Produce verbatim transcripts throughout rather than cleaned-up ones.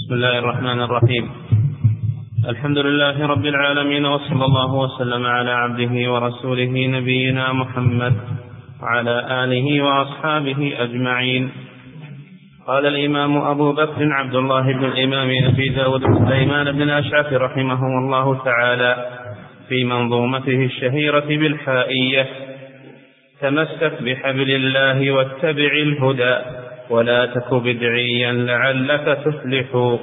بسم الله الرحمن الرحيم. الحمد لله رب العالمين، وصلى الله وسلم على عبده ورسوله نبينا محمد وعلى آله وأصحابه أجمعين. قال الإمام أبو بكر عبد الله بن الإمام أبي داود سليمان بن الأشعث رحمه الله تعالى في منظومته الشهيرة بالحائية: تمسك بحبل الله واتبع الهدى ولا تك بدعيا لعلك تفلح،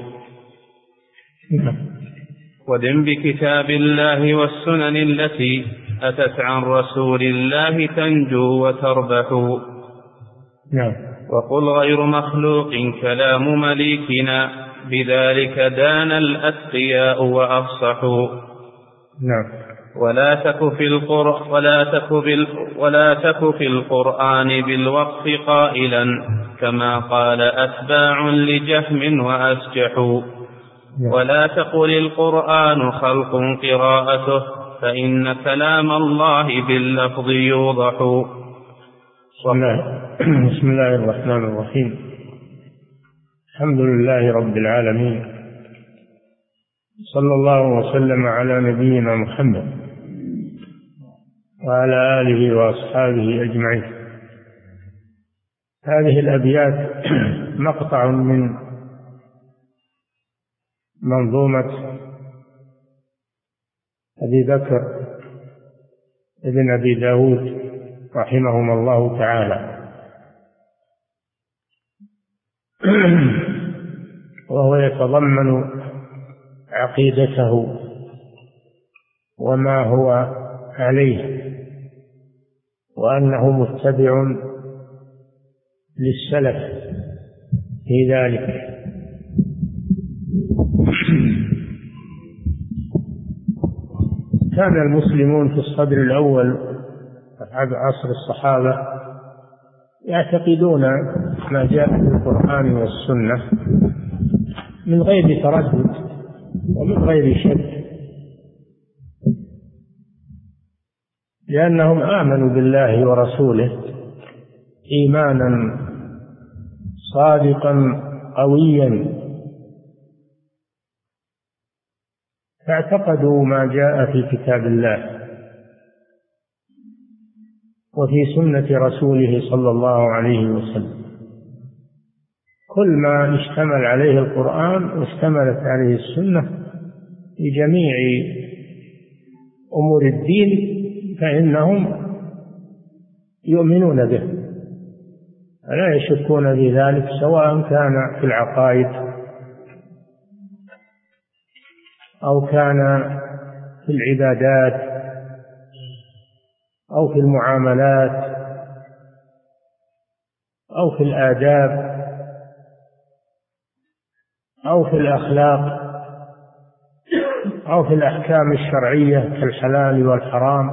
ودم بكتاب الله والسنن التي أتت عن رسول الله تنجو وتربح. نعم. وقل غير مخلوق كلام مليكنا بذلك دان الأتقياء وأفصحوا. نعم. ولا تك في القرآن ولا تك بال ولا تك في القرآن بالوقف قائلا كما قال أتباع لجهم وأسجحوا. ولا تقل القرآن خلق قراءته فإن كلام الله باللفظ يوضح. بسم الله الرحمن الرحيم. الحمد لله رب العالمين، صلى الله وسلم على نبينا محمد وعلى آله وأصحابه أجمعين. هذه الأبيات مقطع من منظومة أبي بكر ابن أبي داود رحمهما الله تعالى، وهو يتضمن عقيدته وما هو عليه، وأنه متبع للسلف في ذلك. كان المسلمون في الصدر الأول عصر الصحابة يعتقدون ما جاء في القرآن والسنة من غير تردد ومن غير شك، لأنهم آمنوا بالله ورسوله إيمانا صادقا قويا، فاعتقدوا ما جاء في كتاب الله وفي سنة رسوله صلى الله عليه وسلم. كل ما اشتمل عليه القرآن واشتملت عليه السنة في جميع أمور الدين فإنهم يؤمنون به، لا يشكون في ذلك، سواء كان في العقائد أو كان في العبادات أو في المعاملات أو في الآداب أو في الأخلاق أو في الأحكام الشرعية كالحلال والحرام.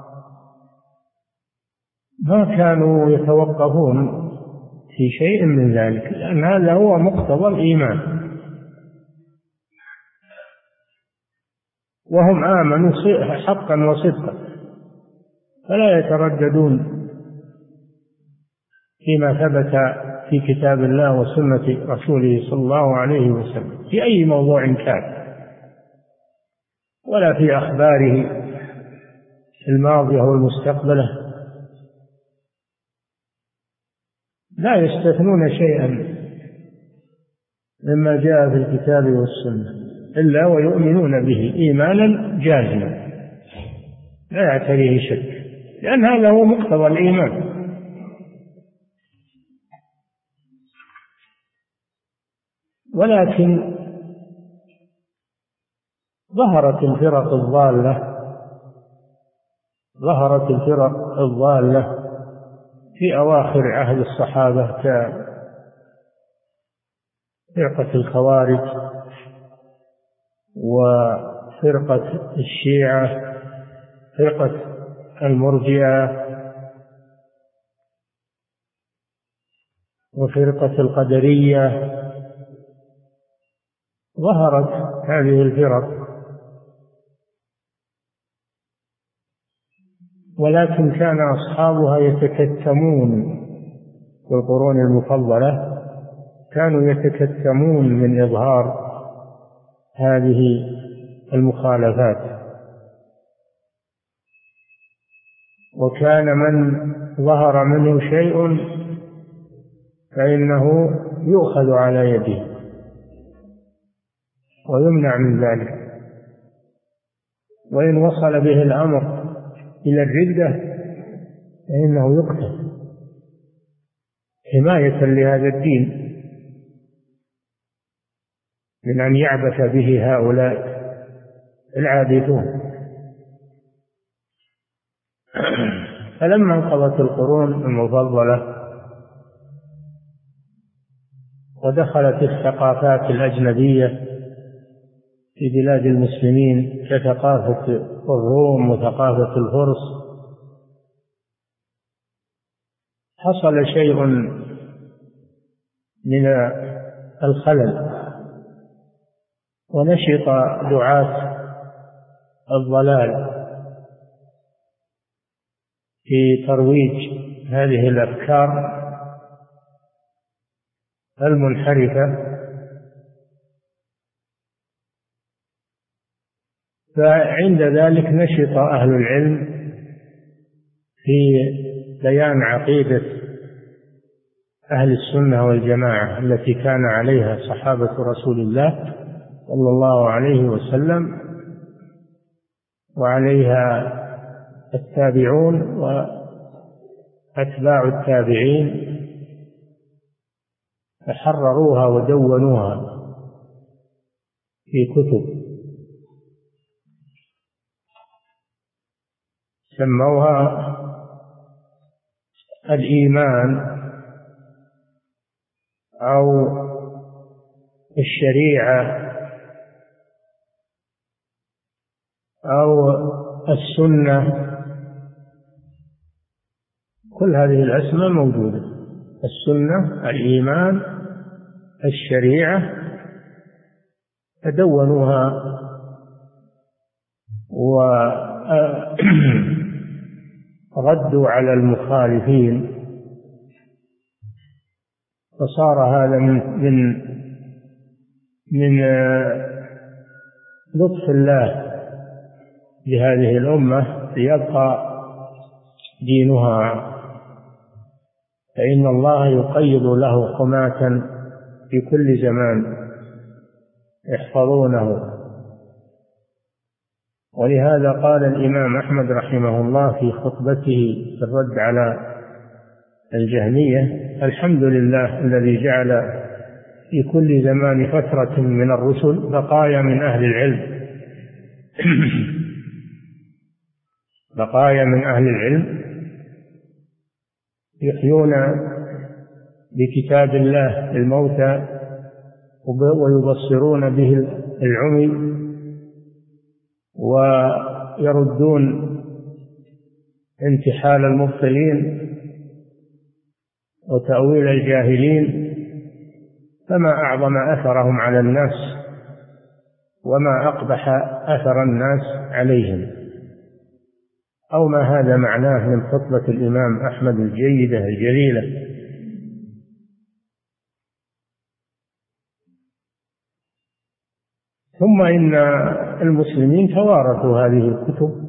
ما كانوا يتوقفون في شيء من ذلك، لأن هذا هو مقتضى الإيمان، وهم آمنوا حقا وصدقا، فلا يترددون فيما ثبت في كتاب الله وسنة رسوله صلى الله عليه وسلم في أي موضوع كان، ولا في أخباره الماضية والمستقبلة، لا يستثنون شيئا مما جاء في الكتاب والسنة إلا ويؤمنون به إيمانا جازما لا يعتريه شك، لأن هذا هو مقتضى الإيمان. ولكن ظهرت الفرق الضالة ظهرت الفرق الضالة في أواخر عهد الصحابة كفرقة الخوارج وفرقة الشيعة، فرقة المرجئة، وفرقة القدرية. ظهرت هذه الفرق، ولكن كان أصحابها يتكتمون في القرون المفضلة كانوا يتكتمون من إظهار هذه المخالفات، وكان من ظهر منه شيء فإنه يؤخذ على يده ويمنع من ذلك، وإن وصل به الأمر إلى الردة فإنه يقتل حماية لهذا الدين من أن يعبث به هؤلاء العابثون. فلما انقضت القرون المفضلة ودخلت الثقافات الأجنبية في بلاد المسلمين كثقافة الروم وثقافة الفرس، حصل شيء من الخلل، ونشط دعاة الضلال في ترويج هذه الأفكار المنحرفة، فعند ذلك نشط أهل العلم في بيان عقيدة أهل السنة والجماعة التي كان عليها صحابة رسول الله صلى الله عليه وسلم وعليها التابعون وأتباع التابعين، فحرروها ودونوها في كتب سموها الإيمان أو الشريعة أو السنة، كل هذه الأسماء موجودة: السنة، الإيمان، الشريعة، تدونوها وردوا على المخالفين، فصار هذا من من من لطف الله بهذه الأمة ليبقى دينها، فإن الله يقيض له حماة في كل زمان يحفظونه. ولهذا قال الإمام أحمد رحمه الله في خطبته في الرد على الجهمية: الحمد لله الذي جعل في كل زمان فترة من الرسل بقايا من أهل العلم بقايا من أهل العلم يحيون بكتاب الله الموتى ويبصرون به العمي ويردون انتحال المبطلين وتأويل الجاهلين، فما أعظم أثرهم على الناس وما أقبح أثر الناس عليهم، أو ما هذا معناه من خطبة الإمام أحمد الجيدة الجليلة. ثم إن المسلمين توارثوا هذه الكتب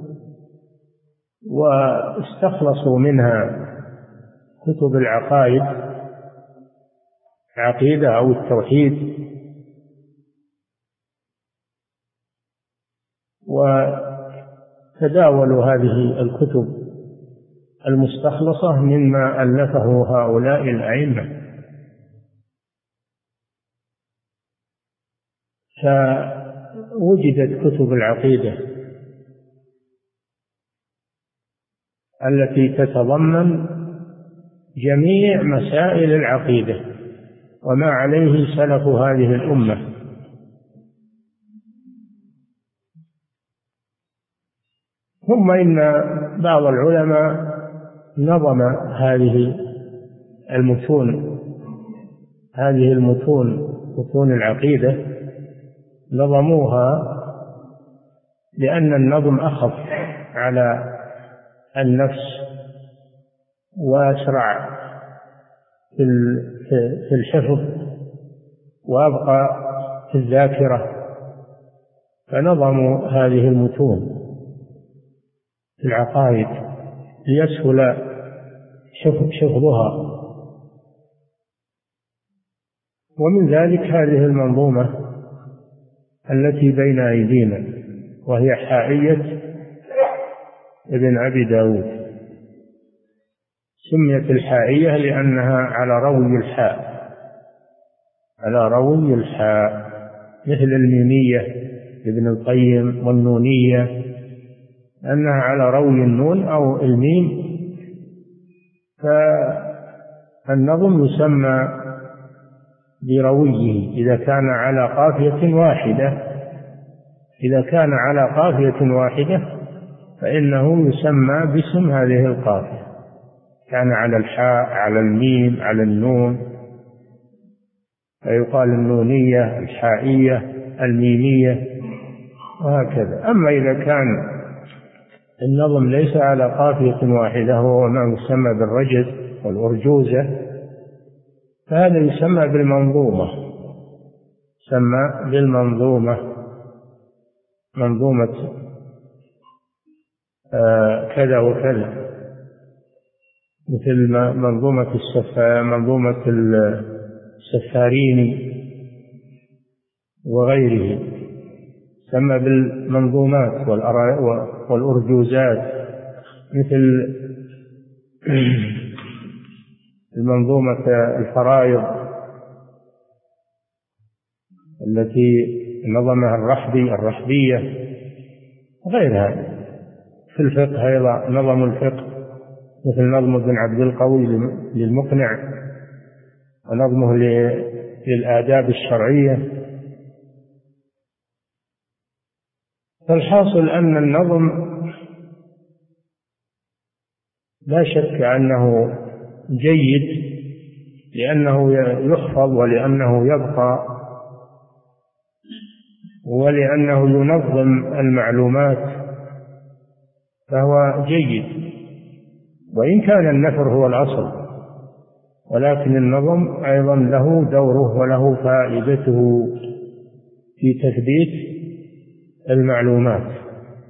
واستخلصوا منها كتب العقائد، العقيدة أو التوحيد، وتداولوا هذه الكتب المستخلصة مما ألفه هؤلاء الأئمة، فوجدت كتب العقيدة التي تتضمن جميع مسائل العقيدة وما عليه سلف هذه الأمة. ثم إن بعض العلماء نظم هذه المتون هذه المتون متون العقيدة، نظموها لأن النظم أخف على النفس وأسرع في الحفظ وأبقى في الذاكرة، فنظموا هذه المتون في العقائد ليسهل حفظها. ومن ذلك هذه المنظومة التي بين أيدينا، وهي حائية ابن أبي داود. سميت الحائية لأنها على روي الحاء، على روي الحاء، مثل الميمية ابن القيم والنونية، أنها على روي النون أو الميم. فالنظم يسمى برويه إذا كان على قافية واحدة، إذا كان على قافية واحدة فإنه يسمى باسم هذه القافية، كان على الحاء، على الميم، على النون، فيقال النونية، الحائية، الميمية، وهكذا. أما إذا كان النظم ليس على قافية واحدة، وهو ما يسمى بالرجز والأرجوزة، فهذا يسمى بالمنظومة، يسمى بالمنظومة، منظومة آه كذا وكذا، مثل منظومة السفا منظومة السفاريني وغيره، يسمى بالمنظومات والأرجوزات، مثل المنظومة الفرائض التي نظمها الرحبي الرحبية وغيرها. في الفقه أيضا نظم الفقه، مثل نظم ابن عبد القوي للمقنع، ونظمه للآداب الشرعية. فالحاصل أن النظم لا شك أنه جيد، لأنه يحفظ، ولأنه يبقى، ولأنه ينظم المعلومات، فهو جيد، وإن كان النثر هو الأصل، ولكن النظم أيضا له دوره وله فائدته في تثبيت المعلومات.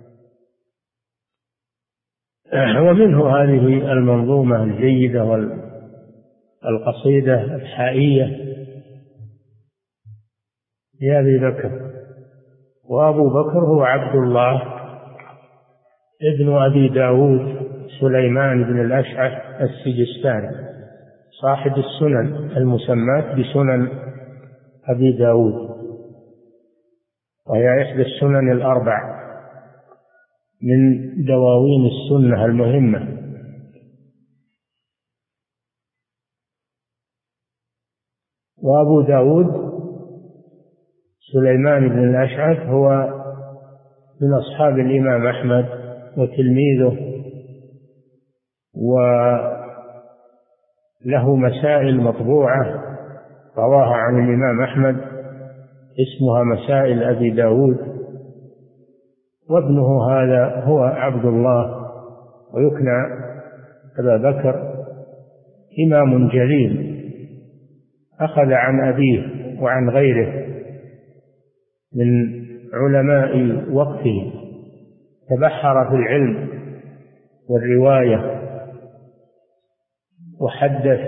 ومنه هذه المنظومة الجيدة والقصيدة الحائية لأبي بكر. وأبو بكر هو عبد الله ابن أبي داود سليمان بن الأشعث السجستاني، صاحب السنن المسماة بسنن أبي داود، وهي إحدى السنن الأربع من دواوين السنة المهمة. وأبو داود سليمان بن الأشعث هو من أصحاب الإمام أحمد وتلميذه، وله مسائل مطبوعة رواها عن الإمام أحمد اسمها مسائل أبي داود. وابنه هذا هو عبد الله، ويكنى أبا بكر، إمام جليل أخذ عن أبيه وعن غيره من علماء وقته، تبحر في العلم والرواية وحدث،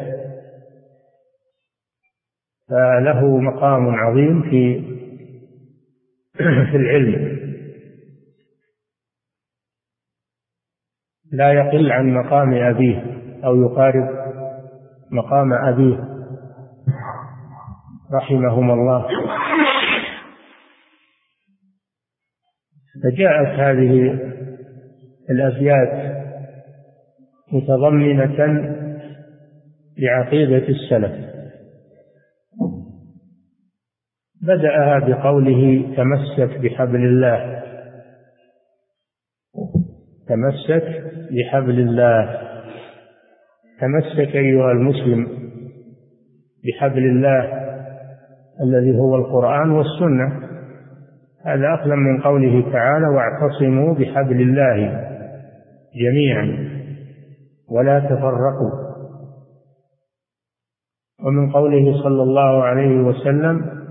فله مقام عظيم في في العلم، لا يقل عن مقام أبيه أو يقارب مقام أبيه رحمهما الله. فجاءت هذه الأبيات متضمنة لعقيدة السلف. بدأها بقوله تمسك بحبل الله، تمسك بحبل الله، تمسك أيها المسلم بحبل الله الذي هو القرآن والسنة. هذا أقل من قوله تعالى واعتصموا بحبل الله جميعا ولا تفرقوا، ومن قوله صلى الله عليه وسلم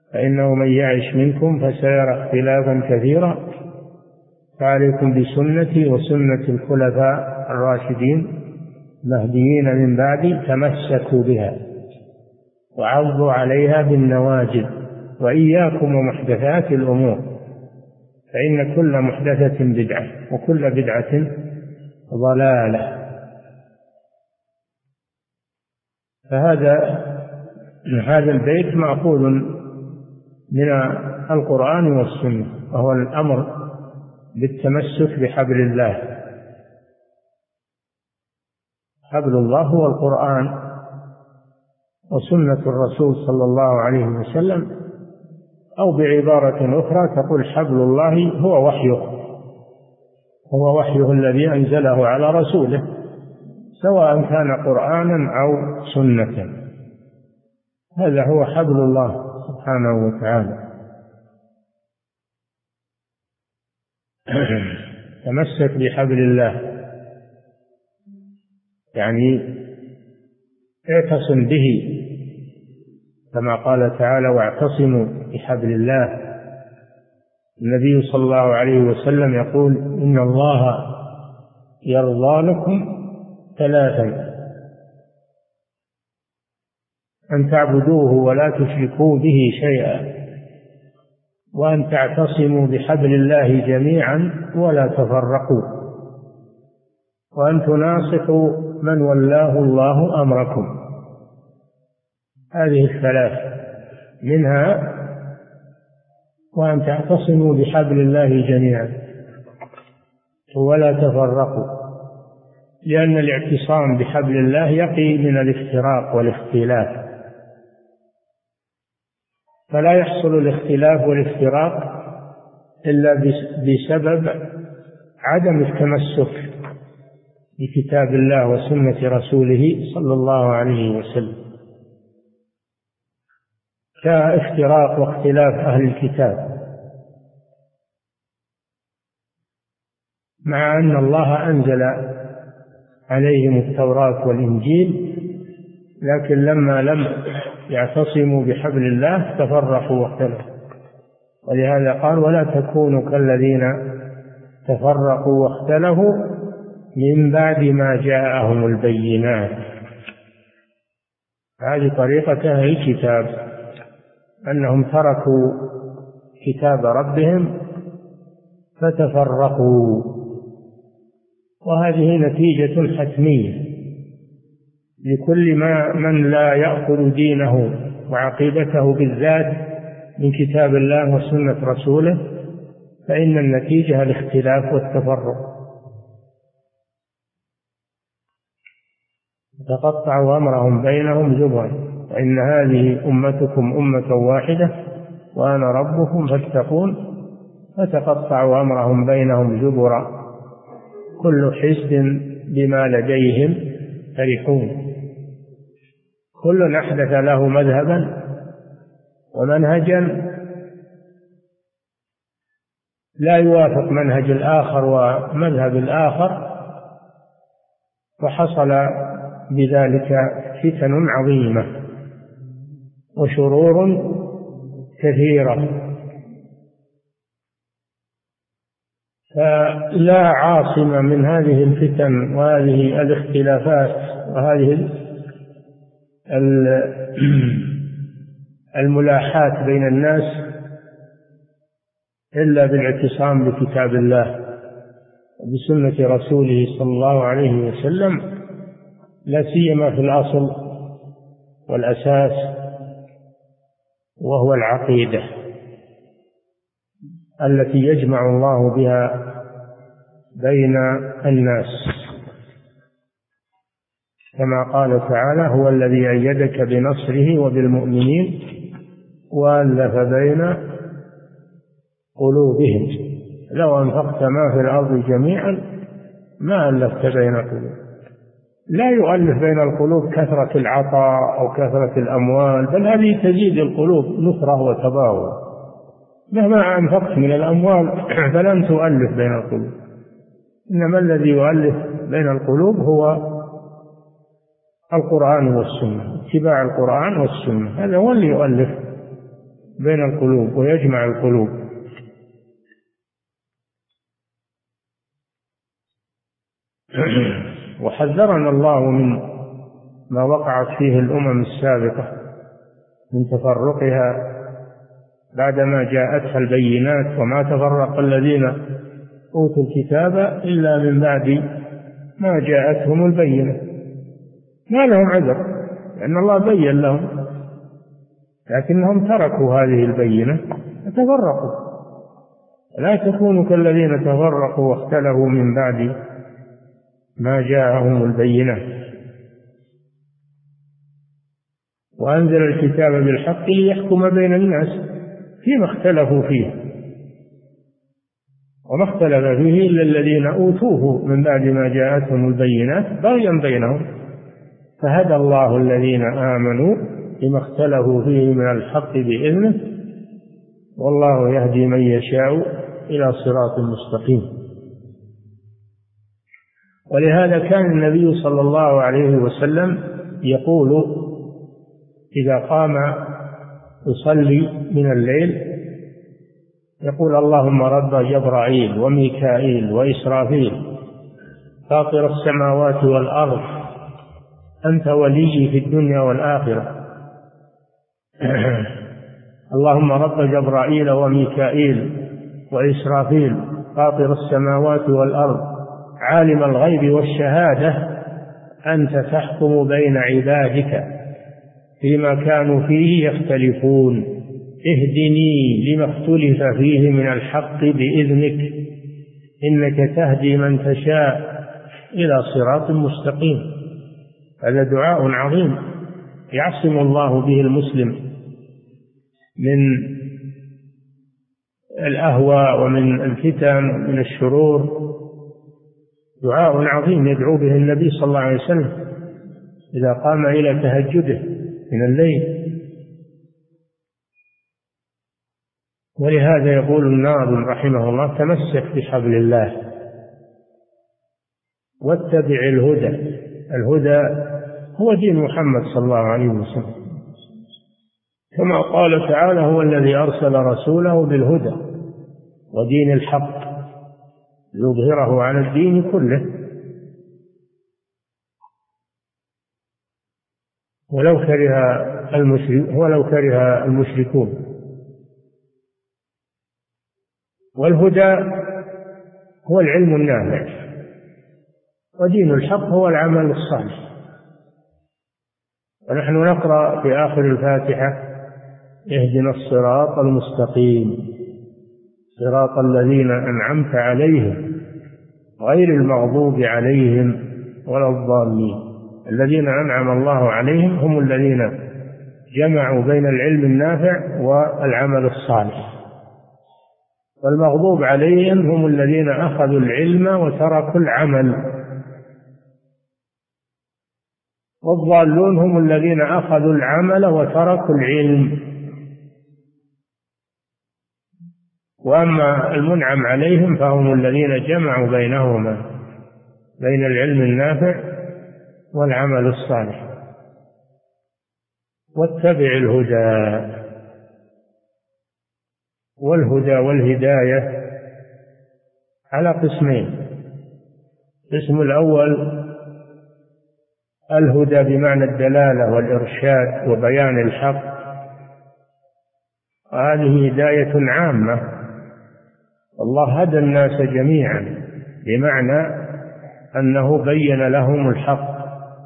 فإنه من يعش منكم فسيرى اختلافا كثيرا، فعليكم بسنتي وسنة الخلفاء الراشدين المهديين من بعدي، تمسكوا بها وعضوا عليها بالنواجذ، وإياكم ومحدثات الأمور، فإن كل محدثة بدعة وكل بدعة ضلالة. فهذا هذا البيت مأخوذ من القرآن والسنة، وهو الأمر بالتمسك بحبل الله. حبل الله هو القرآن وسنة الرسول صلى الله عليه وسلم، أو بعبارة أخرى تقول حبل الله هو وحيه، هو وحيه الذي أنزله على رسوله، سواء كان قرآنا أو سنة. هذا هو حبل الله سبحانه وتعالى. تمسك بحبل الله يعني اعتصم به، كما قال تعالى واعتصموا بحبل الله. النبي صلى الله عليه وسلم يقول إن الله يرضى لكم ثلاثا: أن تعبدوه ولا تشركوا به شيئا، وأن تعتصموا بحبل الله جميعا ولا تفرقوا، وأن تناصحوا من ولاه الله أمركم. هذه الثلاث منها وأن تعتصموا بحبل الله جميعا ولا تفرقوا، لأن الاعتصام بحبل الله يقي من الافتراق والاختلاف، فلا يحصل الاختلاف والافتراق إلا بسبب عدم التمسك بكتاب الله وسنة رسوله صلى الله عليه وسلم، كافتراق واختلاف أهل الكتاب، مع أن الله أنزل عليهم التوراة والإنجيل، لكن لما لم يعتصموا بحبل الله تفرقوا واختلفوا. ولهذا قال ولا تكونوا كالذين تفرقوا واختلفوا من بعد ما جاءهم البينات. هذه طريقة أهل الكتاب، أنهم تركوا كتاب ربهم فتفرقوا، وهذه نتيجة حتمية لكل ما من لا يأخذ دينه وعقيدته بالذات من كتاب الله وسنة رسوله، فإن النتيجة الاختلاف والتفرق. تقطعوا أمرهم بينهم زبرا، وإن هذه أمتكم أمة واحدة وأنا ربكم فاتقون، فتقطعوا أمرهم بينهم زبرا كل حزب بما لديهم فرحون. كل أحدث له مذهبا ومنهجا لا يوافق منهج الآخر ومذهب الآخر، وحصل بذلك فتن عظيمة وشرور كثيرة. فلا عاصم من هذه الفتن وهذه الاختلافات وهذه الملاحات بين الناس إلا بالاعتصام بكتاب الله وبسنة رسوله صلى الله عليه وسلم، لا سيما في الأصل والأساس وهو العقيدة التي يجمع الله بها بين الناس، كما قال تعالى هو الذي أيدك بنصره وبالمؤمنين وألف بين قلوبهم لو أنفقت ما في الأرض جميعا ما ألفت بين قلوبهم. لا يؤلف بين القلوب كثرة العطاء أو كثرة الأموال، بل هذه تزيد القلوب نفرة وتباغض. مهما أنفقت من الأموال فلن تؤلف بين القلوب، إنما الذي يؤلف بين القلوب هو القرآن والسنة، اتباع القرآن والسنة، هذا هو اللي يؤلف بين القلوب ويجمع القلوب. وحذرنا الله من ما وقعت فيه الأمم السابقة من تفرقها بعدما جاءتها البينات، وما تفرق الذين أوتوا الكتاب إلا من بعد ما جاءتهم البينة. ما لهم عذر لأن الله بين لهم، لكنهم تركوا هذه البينة وتفرقوا. لا تكونوا كالذين تفرقوا واختلفوا من بعد ما جاءهم البينة. وأنزل الكتاب بالحق ليحكم بين الناس فيما اختلفوا فيه، وما اختلف فيه إلا الذين أوتوه من بعد ما جاءتهم البينات بغيا بينهم، فهدى الله الذين آمنوا لما اختلفوا فيه من الحق بإذنه، والله يهدي من يشاء إلى صراط مستقيم. ولهذا كان النبي صلى الله عليه وسلم يقول إذا قام يصلي من الليل يقول اللهم رب جبرائيل وميكائيل وإسرافيل فاطر السماوات والأرض أنت ولي في الدنيا والآخرة، اللهم رب جبرائيل وميكائيل وإسرافيل فاطر السماوات والأرض عالم الغيب والشهادة أنت تحكم بين عبادك فيما كانوا فيه يختلفون، اهدني لما اختلف فيه من الحق بإذنك إنك تهدي من تشاء إلى صراط مستقيم. هذا دعاء عظيم يعصم الله به المسلم من الأهواء ومن الفتن ومن الشرور. دعاء عظيم يدعو به النبي صلى الله عليه وسلم إذا قام إلى تهجده من الليل. ولهذا يقول الناظم رحمه الله تمسك بحبل الله واتبع الهدى. الهدى هو دين محمد صلى الله عليه وسلم، كما قال تعالى هو الذي أرسل رسوله بالهدى ودين الحق يظهره على الدين كله ولو كره المشرك ولو كره المشركون. والهدى هو العلم النافع، ودين الحق هو العمل الصالح. ونحن نقرأ في آخر الفاتحة اهدنا الصراط المستقيم صراط الذين أنعمت عليهم غير المغضوب عليهم ولا الضالين. الذين أنعم الله عليهم هم الذين جمعوا بين العلم النافع والعمل الصالح، والمغضوب عليهم هم الذين أخذوا العلم وتركوا العمل، والضالون هم الذين أخذوا العمل وتركوا العلم. وأما المنعم عليهم فهم الذين جمعوا بينهما بين العلم النافع والعمل الصالح. واتبع الهدى. والهدى والهداية على قسمين. القسم الأول الهدى بمعنى الدلالة والإرشاد وبيان الحق، هذه هداية عامة. الله هدى الناس جميعا بمعنى أنه بين لهم الحق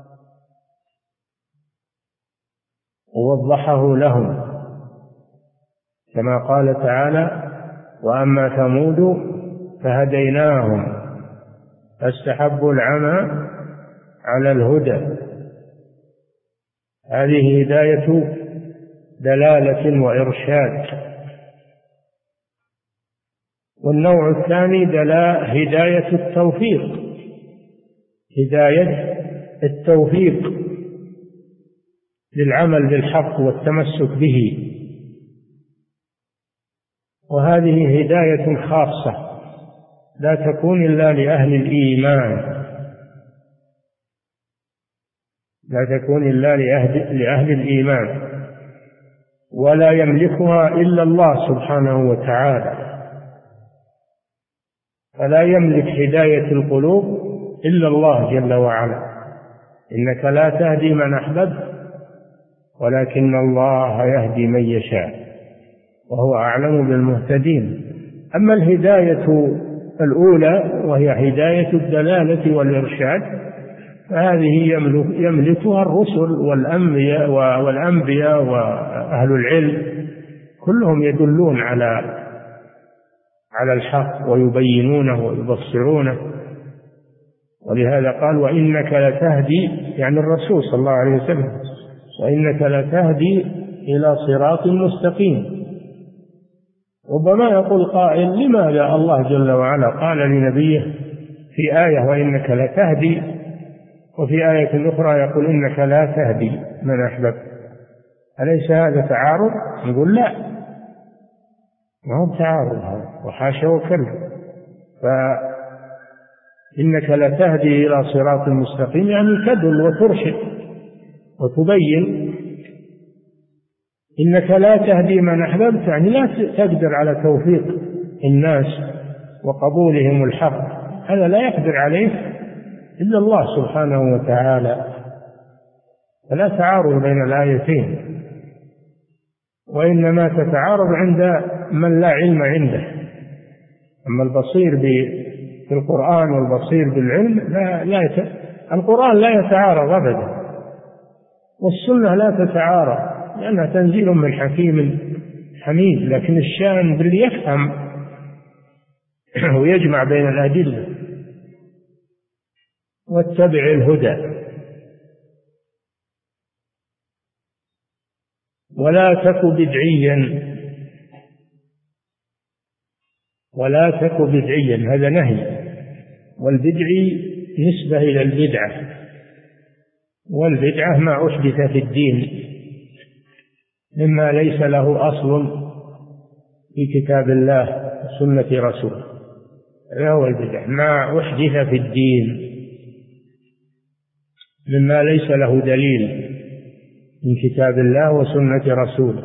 ووضحه لهم، كما قال تعالى وأما ثمود فهديناهم فاستحبوا العمى على الهدى. هذه هداية دلالة وإرشاد. والنوع الثاني هداية التوفيق، هداية التوفيق للعمل بالحق والتمسك به، وهذه هداية خاصة لا تكون إلا لأهل الإيمان، لا تكون إلا لأهل, لأهل الإيمان. ولا يملكها إلا الله سبحانه وتعالى، فلا يملك هداية القلوب إلا الله جل وعلا. إنك لا تهدي من أحببت ولكن الله يهدي من يشاء وهو أعلم بالمهتدين. أما الهداية الأولى وهي هداية الدلالة والإرشاد فهذه يملكها الرسل والأنبياء والأنبياء وأهل العلم، كلهم يدلون على على الحق ويبينونه ويبصرونه. ولهذا قال وإنك لتهدي، يعني الرسول صلى الله عليه وسلم، وإنك لتهدي إلى صراط مستقيم. ربما يقول قائل لماذا الله جل وعلا قال لنبيه في آية وإنك لتهدي وفي آية أخرى يقول إنك لا تهدي من أحببت؟ أليس هذا تعارض؟ نقول لا، ما هو تعارض هذا، وحاشا وكلا. فإنك لتهدي إلى صراط مستقيم يعني تدل وترشد وتبين. إنك لا تهدي من أحببت يعني لا تقدر على توفيق الناس وقبولهم الحق، هذا لا يقدر عليه إلا الله سبحانه وتعالى. فلا تعارض بين الآيتين، وإنما تتعارض عند من لا علم عنده. أما البصير بالقرآن والبصير بالعلم لا, لا يت... القرآن لا يتعارض أبدا، والسنة لا تتعارض لأنها تنزيل من حكيم حميد، لكن الشأن باللي يفهم ويجمع بين الأدلة. واتبع الهدى ولا تك بدعيا، ولا تك بدعيا هذا نهي، والبدعي نسبة إلى البدعة، والبدعة ما أحدث في الدين مما ليس له أصل في كتاب الله وسنة رسوله، هذا هو البدعة، ما أحدث في الدين مما ليس له دليل من كتاب الله وسنة رسوله.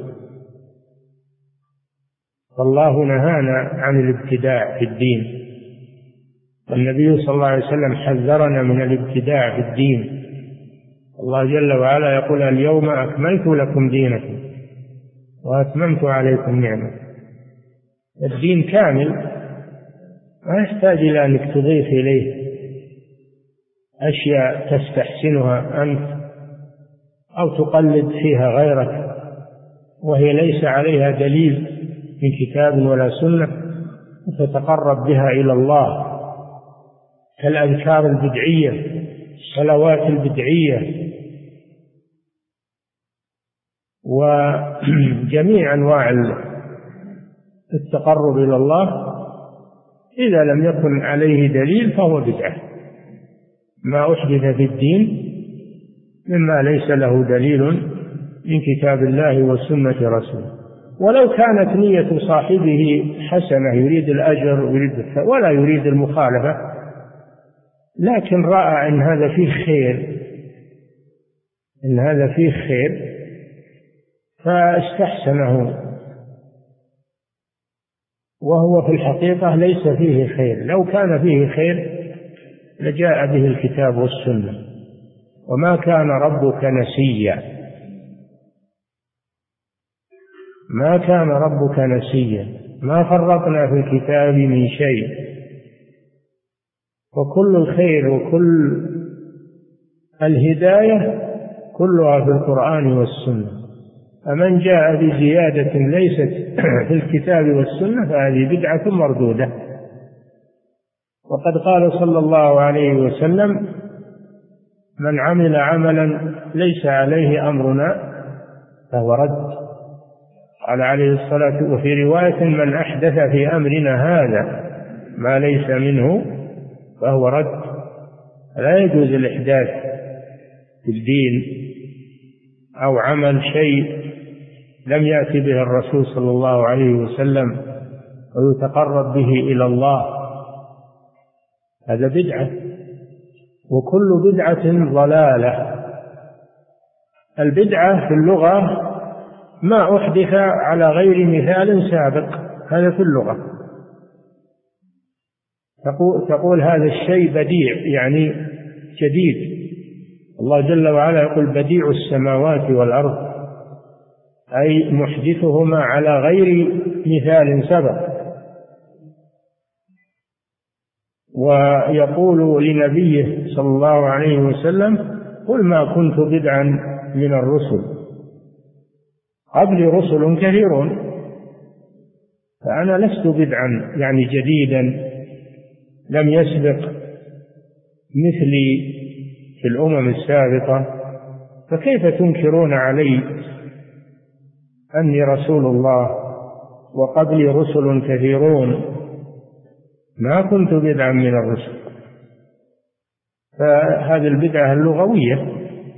فالله نهانا عن الابتداع في الدين، والنبي صلى الله عليه وسلم حذرنا من الابتداع في الدين. الله جل وعلا يقول اليوم أكملت لكم دينكم وأتممت عليكم نعمتي. الدين كامل ما يحتاج إلى أنك تضيف إليه أشياء تستحسنها أنت أو تقلد فيها غيرك وهي ليس عليها دليل من كتاب ولا سنة وتتقرب بها إلى الله، كالأذكار البدعية، الصلوات البدعية، وجميع أنواع التقرب إلى الله إذا لم يكن عليه دليل فهو بدعة. ما أحدث في الدين مما ليس له دليل من كتاب الله وسنة رسوله، ولو كانت نية صاحبه حسنة يريد الأجر ويريد ولا يريد المخالفة، لكن رأى أن هذا فيه خير إن هذا فيه خير فاستحسنه، وهو في الحقيقة ليس فيه خير. لو كان فيه خير لجاء به الكتاب والسنة. وما كان ربك نسيا، ما كان ربك نسيا، ما فرطنا في الكتاب من شيء، وكل الخير وكل الهداية كلها في القرآن والسنة. فمن جاء بزيادة ليست في الكتاب والسنة فهذه بدعة مردودة. وقد قال صلى الله عليه وسلم من عمل عملا ليس عليه أمرنا فهو رد. قال عليه الصلاة، وفي رواية من أحدث في أمرنا هذا ما ليس منه فهو رد. لا يجوز الإحداث في الدين أو عمل شيء لم يأتي به الرسول صلى الله عليه وسلم ويتقرب به إلى الله، هذا بدعة، وكل بدعة ضلالة. البدعة في اللغة ما أحدث على غير مثال سابق، هذا في اللغة. تقول, تقول هذا الشيء بديع يعني جديد. الله جل وعلا يقول بديع السماوات والأرض، أي محدثهما على غير مثال سبق. ويقول لنبيه صلى الله عليه وسلم قل ما كنت بدعا من الرسل قبل رسل كثيرون، فأنا لست بدعا يعني جديدا لم يسبق مثلي في الأمم السابقة، فكيف تنكرون علي أني رسول الله وقبلي رسل كثيرون؟ ما كنت بدعا من الرسل. فهذه البدعة اللغوية.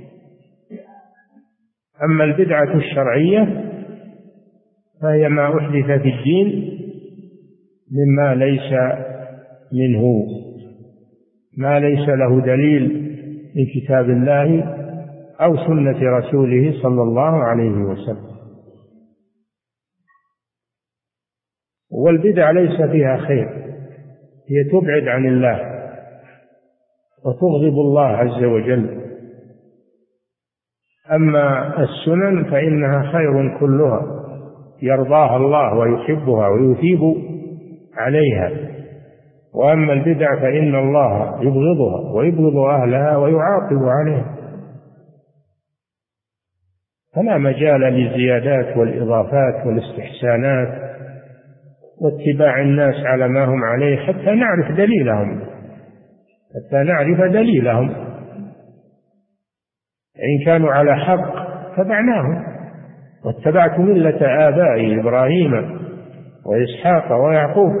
أما البدعة الشرعية فهي ما أحدث في الدين مما ليس منه، ما ليس له دليل من كتاب الله أو سنة رسوله صلى الله عليه وسلم. والبدع ليس فيها خير، هي تبعد عن الله وتغضب الله عز وجل. أما السنن فإنها خير كلها يرضاها الله ويحبها ويثيب عليها، وأما البدع فإن الله يبغضها ويبغض أهلها ويعاقب عليها. فلا مجال للزيادات والإضافات والاستحسانات واتباع الناس على ما هم عليه حتى نعرف دليلهم حتى نعرف دليلهم إن كانوا على حق تبعناهم، واتبعت ملة آبائي إبراهيم وإسحاق ويعقوب،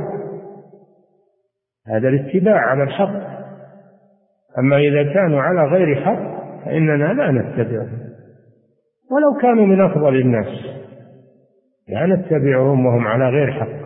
هذا الاتباع على الحق. أما إذا كانوا على غير حق فإننا لا نتبعهم ولو كانوا من أفضل الناس، لا نتبعهم وهم على غير حق.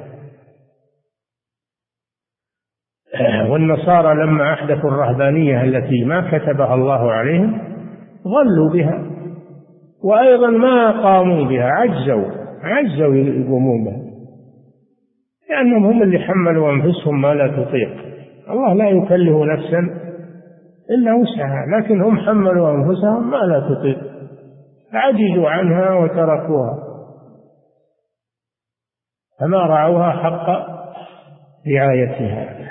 والنصارى لما أحدثوا الرهبانية التي ما كتبها الله عليهم ضلوا بها، وأيضا ما قاموا بها، عجزوا عجزوا يقومون بها، لأنهم هم اللي حملوا أنفسهم ما لا تطيق. الله لا يكلف نفسا إلا وسعها، لكن هم حملوا أنفسهم ما لا تطيق، عجزوا عنها وتركوها، فما رعوها حق رعايتها.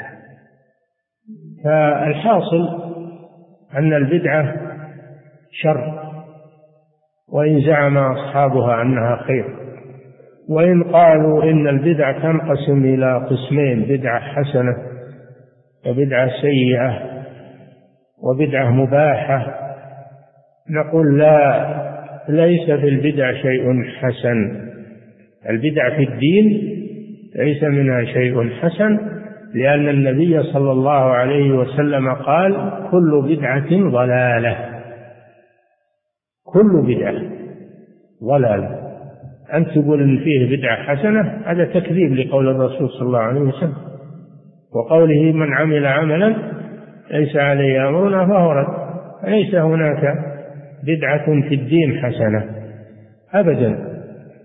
فالحاصل أن البدعة شر، وإن زعم أصحابها أنها خير، وإن قالوا إن البدعة تنقسم إلى قسمين: بدعة حسنة وبدعة سيئة وبدعة مباحة، نقول لا، ليس في البدع شيء حسن. البدع في الدين ليس منها شيء حسن، لأن النبي صلى الله عليه وسلم قال: كل بدعة ضلالة، كل بدعة ضلالة. أن تقول إن فيه بدعة حسنة هذا تكذيب لقول الرسول صلى الله عليه وسلم، وقوله: من عمل عملا ليس عليه أمرنا فهو رد. ليس هناك بدعة في الدين حسنة أبدا.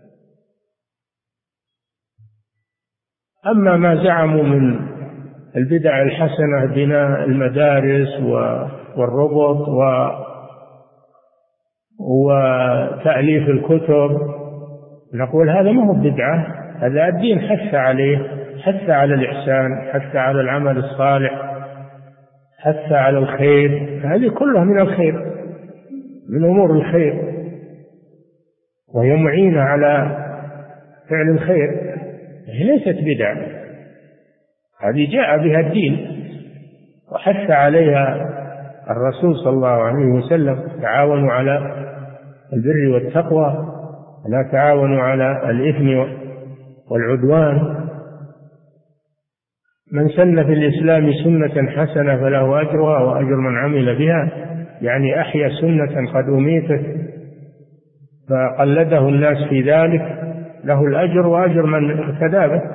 أما ما زعموا من البدع الحسنة بناء المدارس والربط وتأليف الكتب، نقول هذا ما هو بدعة، هذا الدين حث عليه، حث على الإحسان، حث على العمل الصالح، حث على الخير، هذه كلها من الخير، من أمور الخير، وهي معينة على فعل الخير، ليست بدعة. هذه جاء بها الدين وحث عليها الرسول صلى الله عليه وسلم: تعاونوا على البر والتقوى ولا تعاونوا على الإثم والعدوان. من سن في الإسلام سنة حسنة فله أجرها وأجر من عمل بها، يعني أحيا سنة قد أميتت فقلده الناس في ذلك، له الأجر وأجر من اقتدى به.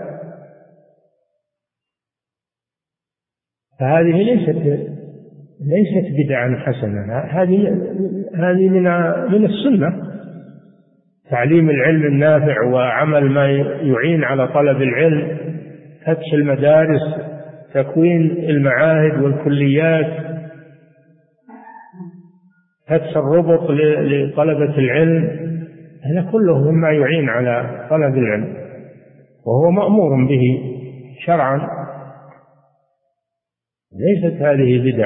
فهذه ليست ليست بدعا حسنة، هذه هذه من من السنة، تعليم العلم النافع وعمل ما يعين على طلب العلم، فتح المدارس، تكوين المعاهد والكليات، فتح الربط لطلبة العلم، هذا كله مما يعين على طلب العلم وهو مأمور به شرعا. ليست هذه بدع.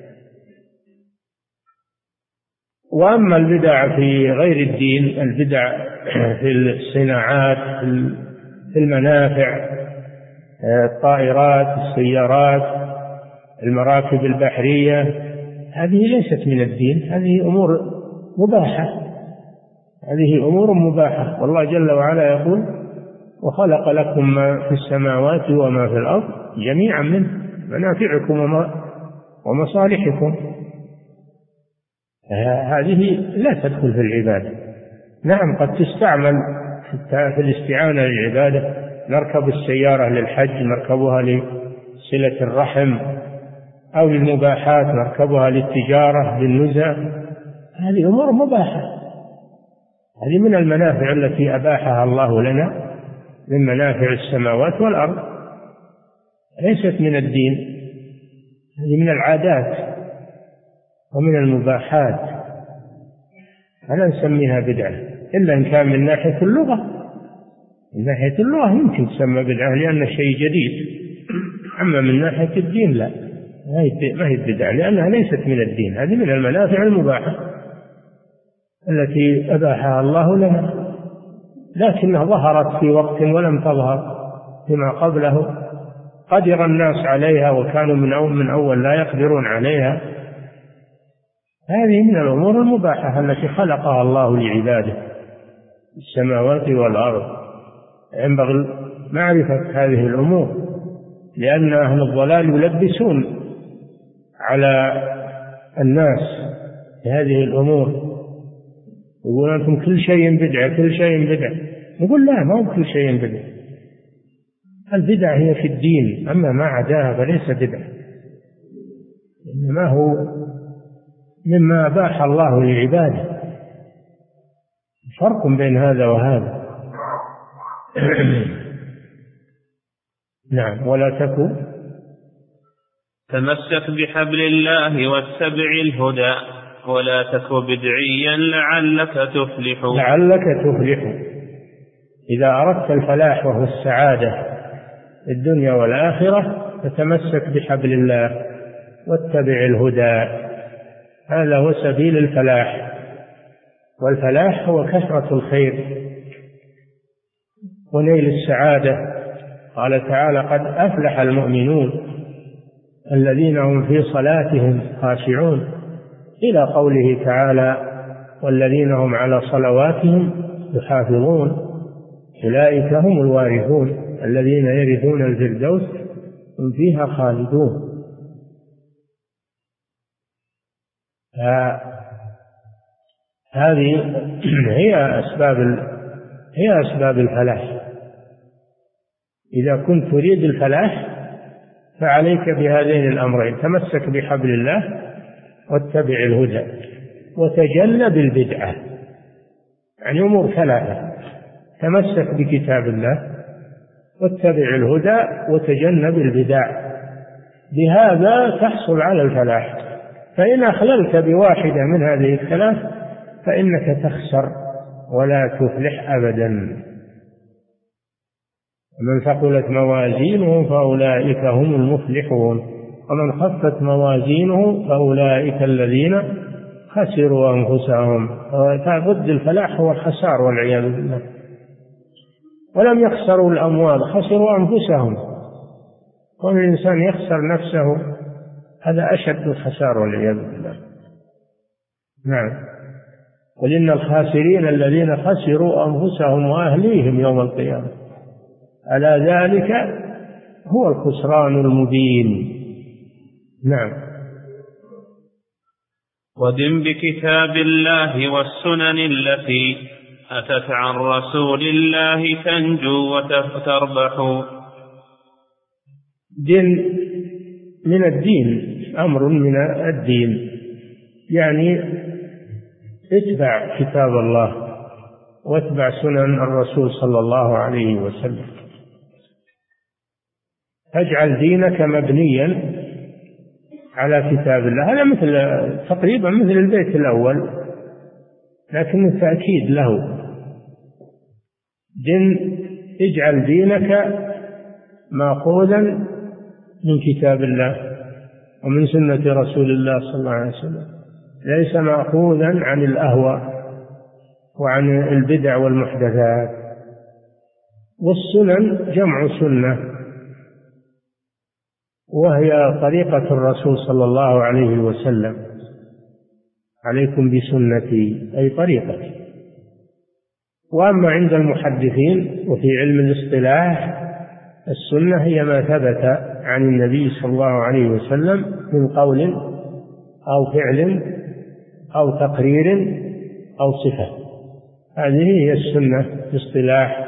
وأما البدع في غير الدين، البدع في الصناعات، في المنافع، الطائرات، السيارات، المراكب البحرية، هذه ليست من الدين، هذه أمور مباحة، هذه أمور مباحة. والله جل وعلا يقول: وخلق لكم ما في السماوات وما في الأرض جميعا منه منافعكم ومصالحكم. هذه لا تدخل في العبادة. نعم قد تستعمل في الاستعانة للعبادة، نركب السيارة للحج، نركبها لصلة الرحم، أو للمباحات، نركبها للتجارة، للنزهة، هذه أمور مباحة، هذه من المنافع التي أباحها الله لنا من منافع السماوات والأرض، ليست من الدين، هذه من العادات ومن المباحات، فلا نسميها بدعة إلا إن كان من ناحية اللغة. من ناحية اللغة يمكن تسمى بدعة لأنه شيء جديد، أما من ناحية الدين لا، ما هي بدعة لأنها ليست من الدين، هذه من المنافع المباحة التي أباحها الله لنا، لكنها ظهرت في وقت ولم تظهر فيما قبله، قدر الناس عليها وكانوا من أول, من أول لا يقدرون عليها. هذه من الأمور المباحة التي خلقها الله لعباده السماوات والأرض، ينبغي معرفة هذه الأمور، لأن أهل الضلال يلبسون على الناس بهذه الأمور، يقول أنتم كل شيء بدعة، كل شيء بدعة. نقول لا، ما هو كل شيء بدعة، البدع هي في الدين، أما ما عداها فليس بدعة، إنما هو مما أباح الله لعباده، فرق بين هذا وهذا. نعم. ولا تكن تمسك بحبل الله واتبع الهدى ولا تك بدعيا لعلك تفلح. لعلك تفلح، إذا أردت الفلاح وهو السعادة في الدنيا والآخرة فتمسك بحبل الله واتبع الهدى، هذا هو سبيل الفلاح، والفلاح هو كثرة الخير ونيل السعادة. قال تعالى: قد أفلح المؤمنون الذين هم في صلاتهم خاشعون، إلى قوله تعالى: والذين هم على صلواتهم يحافظون أولئك هم الوارثون الذين يرثون الفردوس هم فيها خالدون. هذه هي أسباب هي أسباب الفلاح. إذا كنت تريد الفلاح فعليك بهذين الأمرين: تمسك بحبل الله واتبع الهدى وتجنب البدعة، يعني أمور ثلاثة: تمسك بكتاب الله واتبع الهدى وتجنب البدع، بهذا تحصل على الفلاح. فإن أخللت بواحدة من هذه الثلاث فإنك تخسر ولا تفلح أبدا. من ثقلت موازينه فأولئك هم المفلحون، ومن خفت موازينه فأولئك الذين خسروا أنفسهم. ضد الفلاح هو الخسار والعياذ بالله. ولم يخسروا الأموال، خسروا أنفسهم. كون الإنسان يخسر نفسه هذا أشد الخسار والعياذ بالله. نعم. قل إن الخاسرين الذين خسروا أنفسهم وأهليهم يوم القيامة، ألا ذلك هو الخسران المبين. نعم. ودم بكتاب الله والسنن التي أتت عن رسول الله تنجو وتربح. دين من الدين، أمر من الدين، يعني اتبع كتاب الله واتبع سنن الرسول صلى الله عليه وسلم. اجعل دينك مبنيا على كتاب الله. هذا مثل تقريبا مثل البيت الأول، لكن تأكيد له. دين اجعل دينك مأخوذا من كتاب الله ومن سنة رسول الله صلى الله عليه وسلم، ليس مأخوذا عن الأهواء وعن البدع والمحدثات. والسنن جمع سنة، وهي طريقة الرسول صلى الله عليه وسلم. عليكم بسنتي أي طريقتي. وأما عند المحدثين وفي علم الاصطلاح، السنة هي ما ثبت عن النبي صلى الله عليه وسلم من قول أو فعل أو تقرير أو صفة. هذه هي السنة في اصطلاح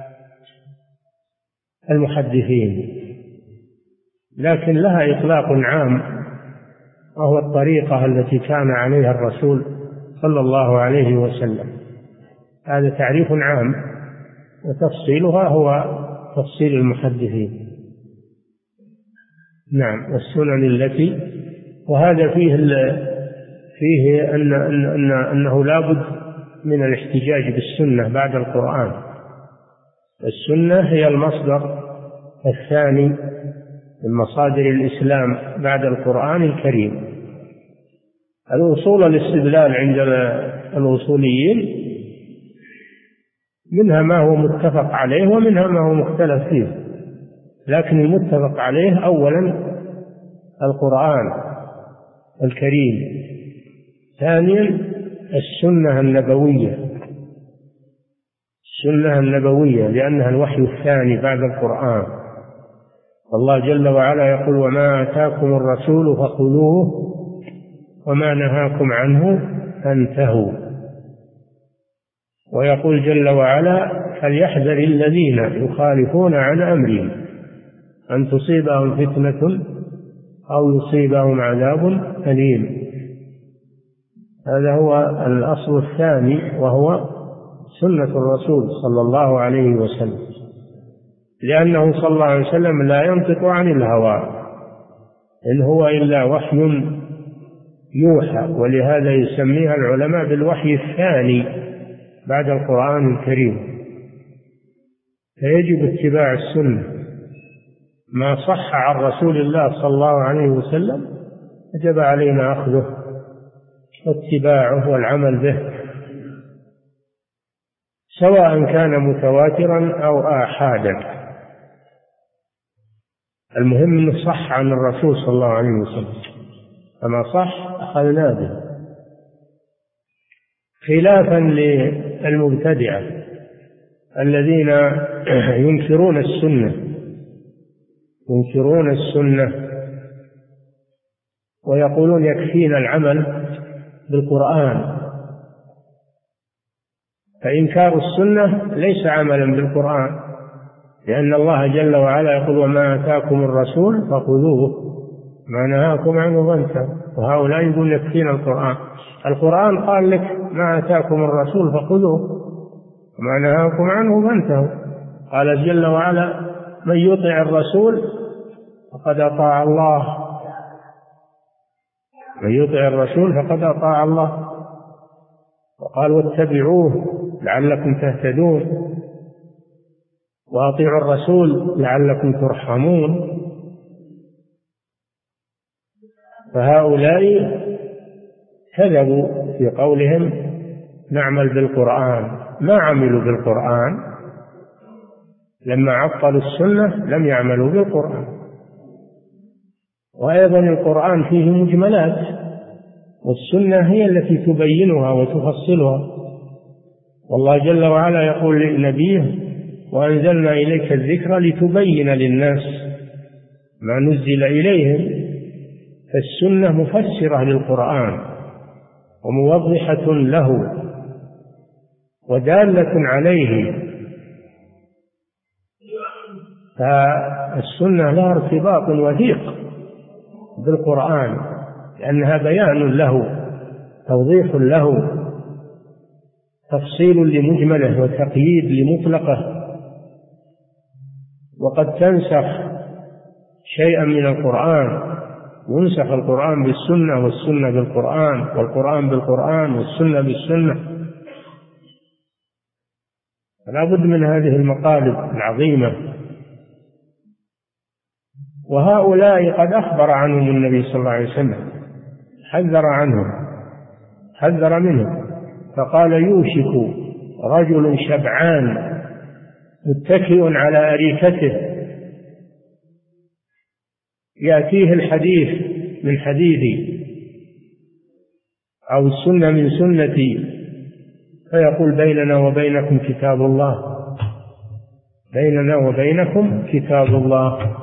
المحدثين، لكن لها إطلاق عام، وهو الطريقة التي كان عليها الرسول صلى الله عليه وسلم. هذا تعريف عام، وتفصيلها هو تفصيل المحدثين. نعم. والسنن التي، وهذا فيه فيه أن أن أنه لا بد من الاحتجاج بالسنة بعد القرآن. السنة هي المصدر الثاني من مصادر الإسلام بعد القرآن الكريم. الوصول الاستدلال عند الأصوليين منها ما هو متفق عليه ومنها ما هو مختلف فيه، لكن المتفق عليه أولا القرآن الكريم، ثانيا السنة النبوية، السنة النبوية لأنها الوحي الثاني بعد القرآن. الله جل وعلا يقول: وما آتاكم الرسول فخذوه وما نهاكم عنه فانتهوا. ويقول جل وعلا: فليحذر الذين يخالفون عن أمره أن تصيبهم فتنة أو يصيبهم عذاب أليم. هذا هو الأصل الثاني، وهو سنة الرسول صلى الله عليه وسلم، لأنه صلى الله عليه وسلم لا ينطق عن الهوى، إن هو إلا وحي يوحى، ولهذا يسميها العلماء بالوحي الثاني بعد القرآن الكريم. فيجب اتباع السنة، ما صح عن رسول الله صلى الله عليه وسلم يجب علينا أخذه واتباعه والعمل به، سواء كان متواترا أو آحادا. المهم أنه صح عن الرسول صلى الله عليه وسلم، فما صح أخذنا به، خلافا للمبتدعة الذين ينكرون السنة ينكرون السنة ويقولون يكفينا العمل بالقرآن. فإنكار السنة ليس عملا بالقرآن، لأن الله جل وعلا يقول: وما آتاكم الرسول فخذوه ما نهاكم عنه فانتهوا. وهؤلاء يقول يكفينا القرآن. القرآن قال لك: ما آتاكم الرسول فخذوه وما نهاكم عنه فانتهوا. قال جل وعلا: من يطع الرسول فقد أطاع الله، من يطع الرسول فقد أطاع الله. وقال: واتبعوه لعلكم تهتدون، وأطيعوا الرسول لعلكم ترحمون. فهؤلاء كذبوا في قولهم نعمل بالقرآن، ما عملوا بالقرآن. لما عطلوا السنة لم يعملوا بالقرآن. وأيضا القرآن فيه مجملات، والسنة هي التي تبينها وتفصلها. والله جل وعلا يقول لنبيه: وأنزلنا إليك الذكر لتبين للناس ما نزل إليهم. فالسنة مفسرة للقرآن وموضحة له ودالة عليه. فالسنة لها ارتباط وثيق بالقرآن، لأنها بيان له، توضيح له. تفصيل لمجمله وتقييد لمطلقه، وقد تنسخ شيئا من القرآن، ينسخ القرآن بالسنة والسنة بالقرآن والقرآن بالقرآن والسنة بالسنة. فلا بد من هذه المقالب العظيمة. وهؤلاء قد أخبر عنهم النبي صلى الله عليه وسلم، حذر عنهم، حذر منهم، فقال: يوشك رجل شبعان متكئ على أريكته يأتيه الحديث من حديثي أو السنة من سنتي فيقول: بيننا وبينكم كتاب الله، بيننا وبينكم كتاب الله،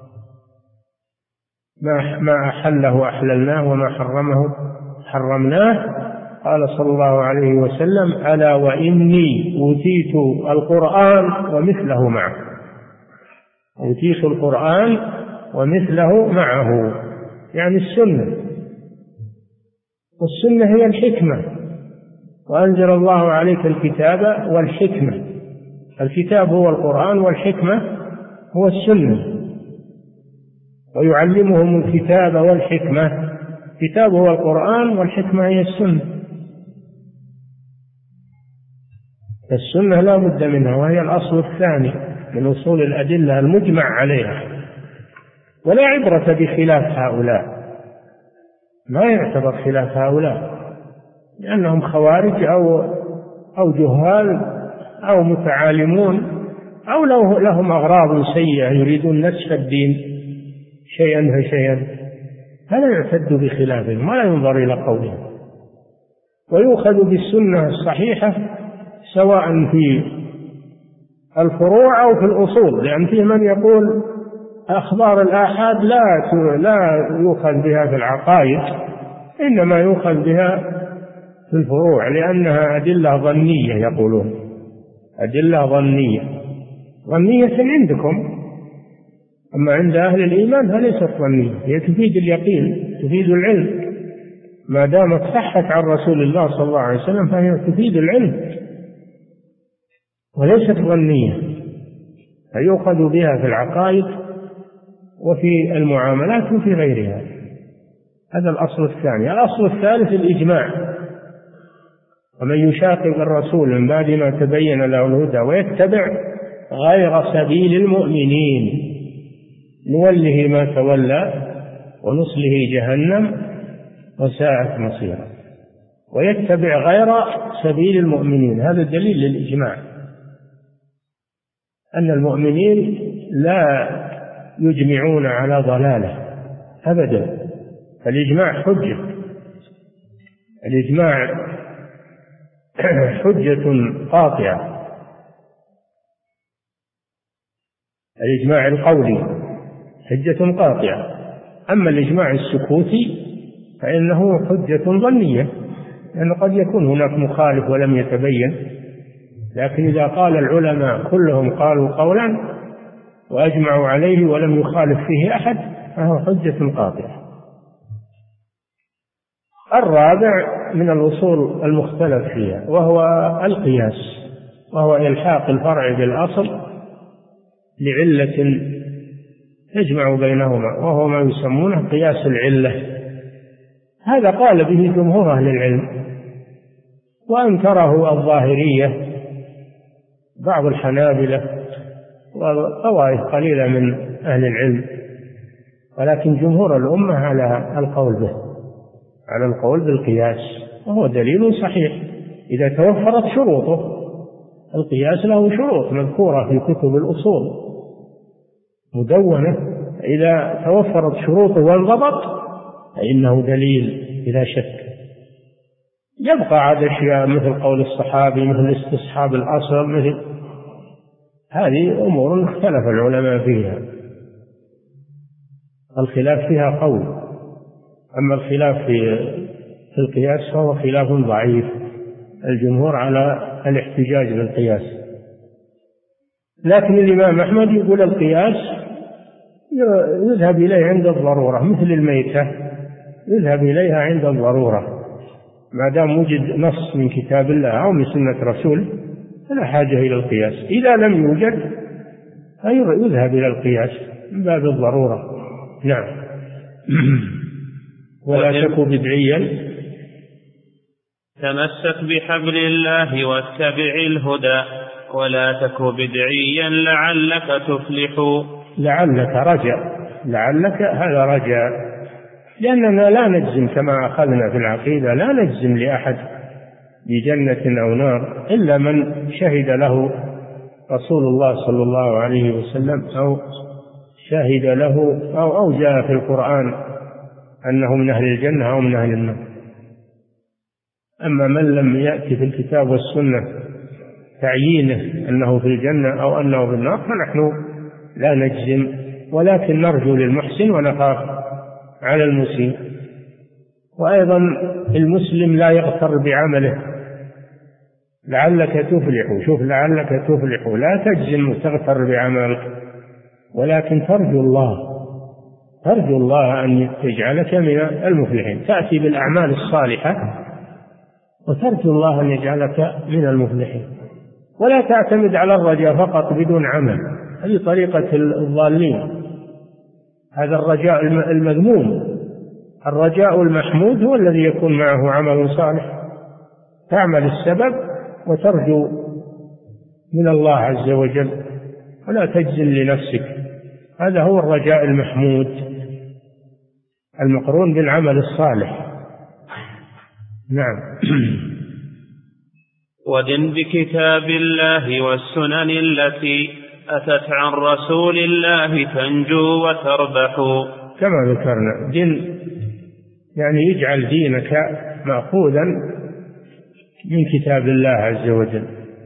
ما ما أحله أحللناه وما حرمه حرمناه. قال صلى الله عليه وسلم: ألا وإني أوتيت القرآن ومثله معه، أوتيت القرآن ومثله معه، يعني السنة، والسنة هي الحكمة، وأنزل الله عليك الكتاب والحكمة. الكتاب هو القرآن والحكمة هو السنة، ويعلمهم الكتاب والحكمة. الكتاب هو القرآن والحكمة هي السنة. السنة لا بد منها، وهي الأصل الثاني من أصول الأدلة المجمع عليها، ولا عبرة بخلاف هؤلاء، ما يعتبر خلاف هؤلاء لأنهم خوارج أو أو جهال أو متعالمون أو لهم أغراض سيئة يريدون نسف الدين شيئا فشيئا، فلا يعتد بخلافهم ولا ينظر إلى قولهم، ويؤخذ بالسنة الصحيحة سواء في الفروع أو في الأصول، لأن فيه من يقول أخبار الآحاد لا لا يؤخذ بها في العقائد، إنما يؤخذ بها في الفروع لأنها أدلة ظنية، يقولون أدلة ظنية ظنية عندكم، أما عند أهل الإيمان فليست ظنية، هي تفيد اليقين، تفيد العلم، ما دامت صحت عن رسول الله صلى الله عليه وسلم فهي تفيد العلم وليست ظنية، فيؤخذ بها في العقائد وفي المعاملات وفي غيرها. هذا الأصل الثاني. الأصل الثالث الإجماع: ومن يشاقق الرسول من بعد ما تبين له الهدى ويتبع غير سبيل المؤمنين نوله ما تولى ونصله جهنم وساءت مصيرا. ويتبع غير سبيل المؤمنين، هذا دليل للإجماع أن المؤمنين لا يجمعون على ضلالة أبدا. الإجماع حجة، الإجماع حجة قاطعة. الإجماع القولي حجة قاطعة، أما الإجماع السكوتي فإنه حجة ظنية، لأنه قد يكون هناك مخالف ولم يتبين، لكن إذا قال العلماء كلهم قالوا قولا وأجمعوا عليه ولم يخالف فيه أحد فهو حجة قاطعة. الرابع من الأصول المختلف فيها وهو القياس، وهو إلحاق الفرع بالأصل لعلة يجمع بينهما، وهو ما يسمونه قياس العلة. هذا قال به جمهور أهل العلم، وأنكره الظاهرية بعض الحنابلة وطوائف قليلة من أهل العلم، ولكن جمهور الأمة على القول به، على القول بالقياس، وهو دليل صحيح إذا توفرت شروطه. القياس له شروط مذكورة في كتب الأصول مدونة، إذا توفرت شروطه وانضبط فإنه دليل بلا شك. يبقى عاد أشياء مثل قول الصحابي، مثل استصحاب الأصل، مثل هذه أمور اختلف العلماء فيها، الخلاف فيها قول، أما الخلاف في في القياس فهو خلاف ضعيف. الجمهور على الاحتجاج بالقياس، لكن الإمام أحمد يقول القياس يذهب إليه عند الضرورة، مثل الميتة يذهب إليها عند الضرورة، ما دام وجد نص من كتاب الله أو من سنة رسول فلا حاجة إلى القياس. إذا لم يوجد يذهب إلى القياس من باب الضرورة. نعم. ولا تك بدعيا. تمسك بحبل الله واتبع الهدى ولا تك بدعيا لعلك تفلح. لعلك رجاء، لعلك هذا رجاء، لأننا لا نجزم كما أخذنا في العقيدة، لا نجزم لأحد بجنة أو نار إلا من شهد له رسول الله صلى الله عليه وسلم أو شهد له أو, أو جاء في القرآن أنه من أهل الجنة أو من أهل النار. أما من لم يأتي في الكتاب والسنة تعيينه أنه في الجنة أو أنه في النار فنحن لا نجزم، ولكن نرجو للمحسن ونخاف على المسيء. وأيضا المسلم لا يغتر بعمله، لعلك تفلح، شوف لعلك تفلح، لا تجزم وتغتر بعملك، ولكن ترجو الله، ترجو الله أن يجعلك من المفلحين، تأتي بالأعمال الصالحة وترجو الله أن يجعلك من المفلحين، ولا تعتمد على الرجاء فقط بدون عمل، هذه طريقة الضالين، هذا الرجاء المذموم. الرجاء المحمود هو الذي يكون معه عمل صالح، تعمل السبب وترجو من الله عز وجل ولا تجزم لنفسك، هذا هو الرجاء المحمود المقرون بالعمل الصالح. نعم. ودن بكتاب الله والسنن التي أتت عن رسول الله تنجو وتربح. كما ذكرنا دين يعني يجعل دينك مأخوذا من كتاب الله عز وجل،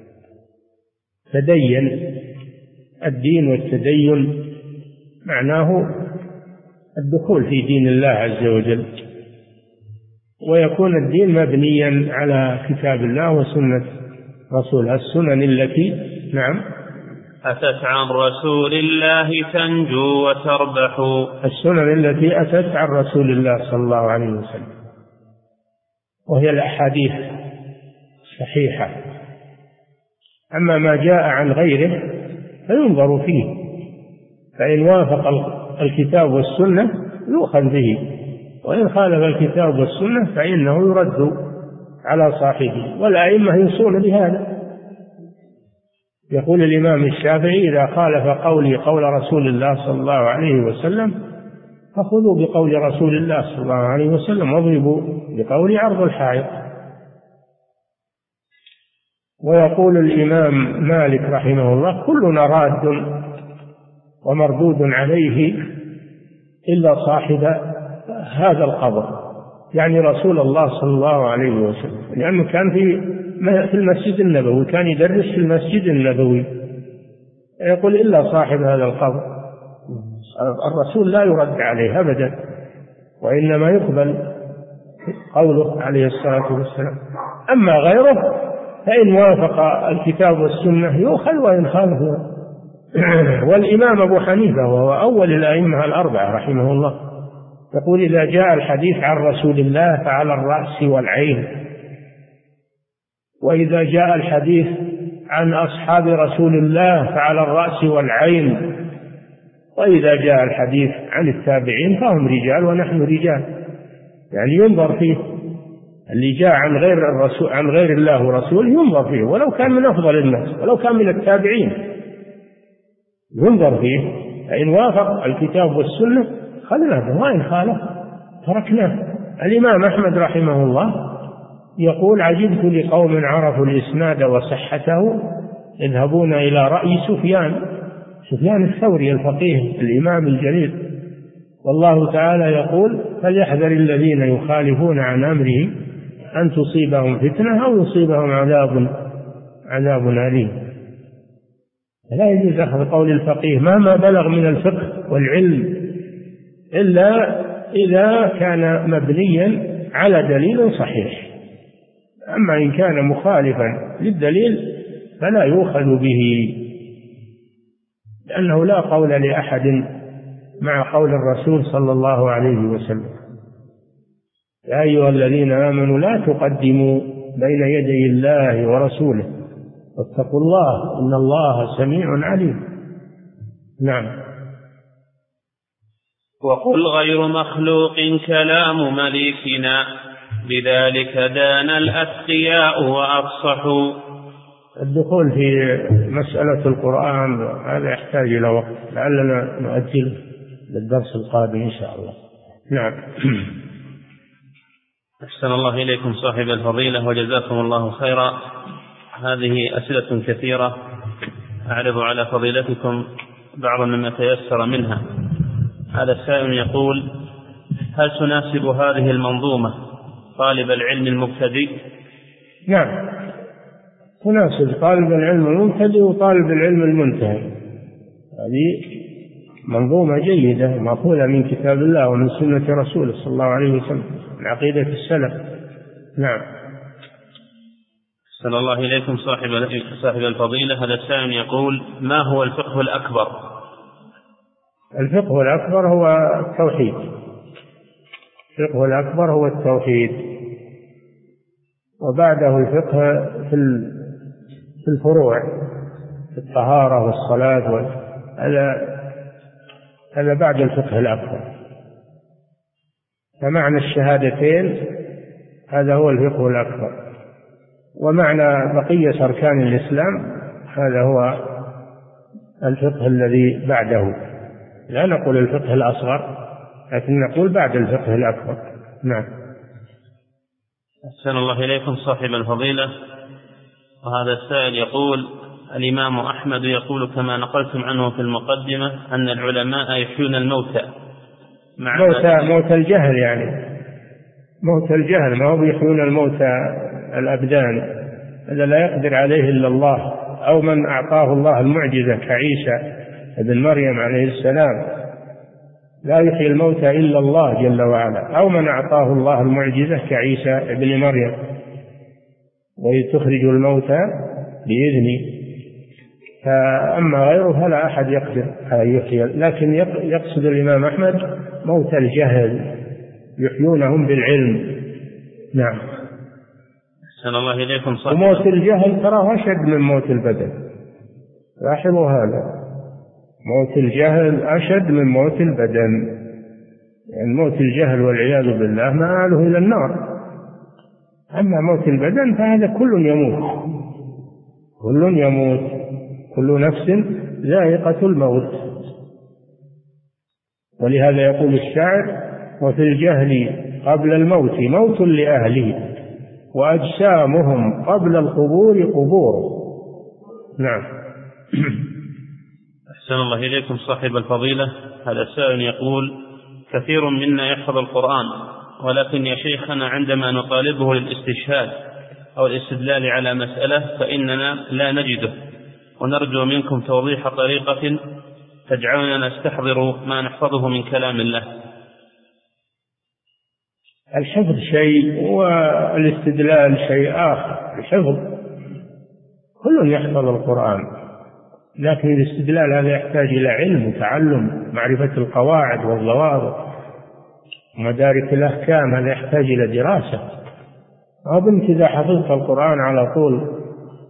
تدين. الدين والتدين معناه الدخول في دين الله عز وجل، ويكون الدين مبنيا على كتاب الله وسنة رسوله. السنن التي نعم أتت عن رسول الله تنجو وتربح. السنن التي أتت عن رسول الله صلى الله عليه وسلم، وهي الأحاديث الصحيحة. أما ما جاء عن غيره فينظر فيه، فإن وافق الكتاب والسنة يؤخذ به، وإن خالف الكتاب والسنة فإنه يرد على صاحبه، والأئمة يوصون بهذا. يقول الإمام الشافعي: إذا خالف قولي قول رسول الله صلى الله عليه وسلم فخذوا بقول رسول الله صلى الله عليه وسلم واضربوا بقول عرض الحائط. ويقول الإمام مالك رحمه الله: كلنا راد ومردود عليه إلا صاحب هذا القبر، يعني رسول الله صلى الله عليه وسلم، لأنه كان في في المسجد النبوي، كان يدرس في المسجد النبوي. يقول إلا صاحب هذا القبر، الرسول لا يرد عليه أبدا، وإنما يقبل قوله عليه الصلاة والسلام. أما غيره فإن وافق الكتاب والسنة يؤخذ وإن خالف. والإمام أبو حنيفة وهو أول الأئمة الأربعة رحمه الله يقول: إذا جاء الحديث عن رسول الله فعلى الرأس والعين، وإذا جاء الحديث عن أصحاب رسول الله فعلى الرأس والعين، وإذا جاء الحديث عن التابعين فهم رجال ونحن رجال، يعني ينظر فيه. اللي جاء عن غير الرسول عن غير الله ورسوله ينظر فيه، ولو كان من أفضل الناس، ولو كان من التابعين ينظر فيه، فإن وافق الكتاب والسنة خذناه، وإن خالف تركناه. الإمام أحمد رحمه الله يقول: عجبت لقوم عرفوا الإسناد وصحته يذهبون إلى رأي سفيان سفيان الثوري الفقيه الإمام الجليل، والله تعالى يقول: فليحذر الذين يخالفون عن أمره أن تصيبهم فتنة أو يصيبهم عذاب عذاب أليم. لا يجوز أخذ قول الفقيه مهما بلغ من الفقه والعلم إلا إذا كان مبنيا على دليل صحيح، أما إن كان مخالفا للدليل فلا يؤخذ به، لأنه لا قول لأحد مع قول الرسول صلى الله عليه وسلم. يا أيها الذين آمنوا لا تقدموا بين يدي الله ورسوله واتقوا الله إن الله سميع عليم. نعم. وقل غير مخلوق كلام مليكنا بذلك دان الأتقياء وأفصحوا. الدخول في مسألة القرآن هذا يحتاج إلى وقت، لعلنا نؤجل للدرس القادم إن شاء الله. نعم. أحسن الله إليكم صاحب الفضيلة وجزاكم الله خيرا. هذه أسئلة كثيرة أعرض على فضيلتكم بعض مما تيسر منها. هذا السائل يقول: هل تناسب هذه المنظومة طالب العلم المبتدئ؟ نعم، تناسب طالب العلم المبتدئ وطالب العلم المنتهي. هذه منظومة جيدة مأخوذة من كتاب الله ومن سنة رسوله صلى الله عليه وسلم من عقيدة السلف. نعم. أحسن الله إليكم صاحب صاحب الفضيلة. هذا السائل يقول: ما هو الفقه الأكبر؟ الفقه الأكبر هو التوحيد. الفقه الأكبر هو التوحيد، وبعده الفقه في الفروع في الطهارة والصلاة، هذا هذا بعد الفقه الأكبر. فمعنى الشهادتين هذا هو الفقه الأكبر، ومعنى بقية أركان الإسلام هذا هو الفقه الذي بعده. لا نقول الفقه الأصغر، لكن نقول بعد الفقه الأكبر. نعم. أحسن الله إليكم صاحب الفضيلة. وهذا السائل يقول: الإمام أحمد يقول كما نقلتم عنه في المقدمة أن العلماء يحيون الموتى. موتى موت الجهل، يعني موت الجهل، ما هو يحيون الموتى الأبدان، هذا لا يقدر عليه إلا الله، أو من أعطاه الله المعجزة كعيسى ابن مريم عليه السلام، لا يحيي الموتى إلا الله جل وعلا، أو من أعطاه الله المعجزة كعيسى ابن مريم، وإذ تخرج الموتى بإذني. فأما غيره فلا أحد يقدر أن يحيي، لكن يقصد الإمام أحمد موت الجهل يحيونهم بالعلم. نعم. أحسن الله إليكم صحيح. وموت الجهل تراه أشد من موت البدن، لاحظوا هذا، موت الجهل أشد من موت البدن، يعني موت الجهل والعياذ بالله مآله إلى النار. أما موت البدن فهذا كل يموت، كل يموت، كل نفس ذائقة الموت. ولهذا يقول الشاعر: وفي الجهل قبل الموت موت لأهله وأجسامهم قبل القبور قبور. نعم. أحسن الله إليكم صاحب الفضيلة. هذا السائل يقول: كثير منا يحفظ القرآن، ولكن يا شيخنا عندما نطالبه للاستشهاد أو الاستدلال على مسألة فإننا لا نجده، ونرجو منكم توضيح طريقة تجعلنا نستحضر ما نحفظه من كلام الله. الحفظ شيء والاستدلال شيء آخر. الحفظ كل يحفظ القرآن، لكن الاستدلال هذا يحتاج إلى علم وتعلم، معرفة القواعد والضوابط ومدارك الأحكام، هذا يحتاج إلى دراسة. أظن إذا حفظت القرآن على طول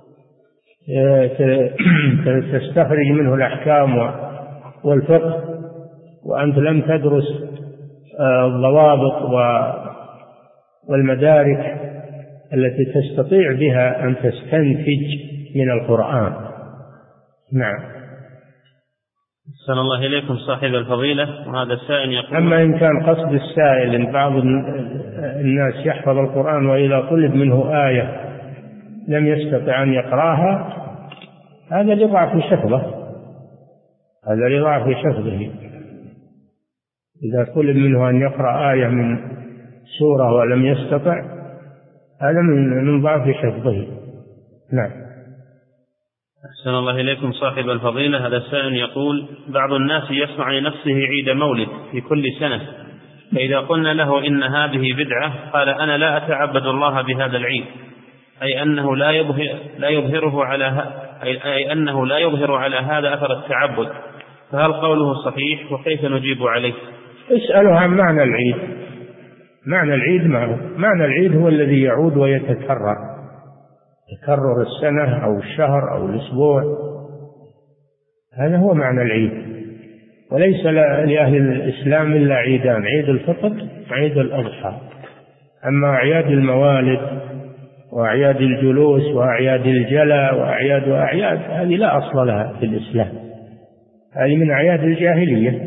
تستخرج منه الأحكام والفقه، وأنت لم تدرس الضوابط والمدارك التي تستطيع بها أن تستنتج من القرآن. نعم. أحسن الله إليكم صاحب الفضيلة. وهذا السائل يقول: أما إن كان قصد السائل إن بعض الناس يحفظ القرآن وإذا طلب منه آية لم يستطع أن يقرأها، هذا لضعف حفظه، هذا لضعف حفظه. إذا طلب منه أن يقرأ آية من سورة ولم يستطع، هذا من ضعف حفظه. نعم. أحسن الله إليكم صاحب الفضيلة. هذا السائل يقول: بعض الناس يصنع لنفسه عيد مولد في كل سنة، فإذا قلنا له إن هذه بدعة قال: أنا لا أتعبد الله بهذا العيد، أي أنه لا يظهر لا يظهره على أي أنه لا يظهر على هذا أثر التعبد، فهل قوله صحيح؟ وكيف نجيب عليه؟ اسأله عن معنى العيد، معنى العيد معه معنى العيد هو الذي يعود ويتكرر، تكرر السنة أو الشهر أو الأسبوع، هذا هو معنى العيد. وليس لأهل الإسلام إلا عيدان، عيد الفطر وعيد الأضحى. أما أعياد الموالد وأعياد الجلوس وأعياد الجلى وأعياد وأعياد هذه لا أصل لها في الإسلام، هذه من أعياد الجاهلية.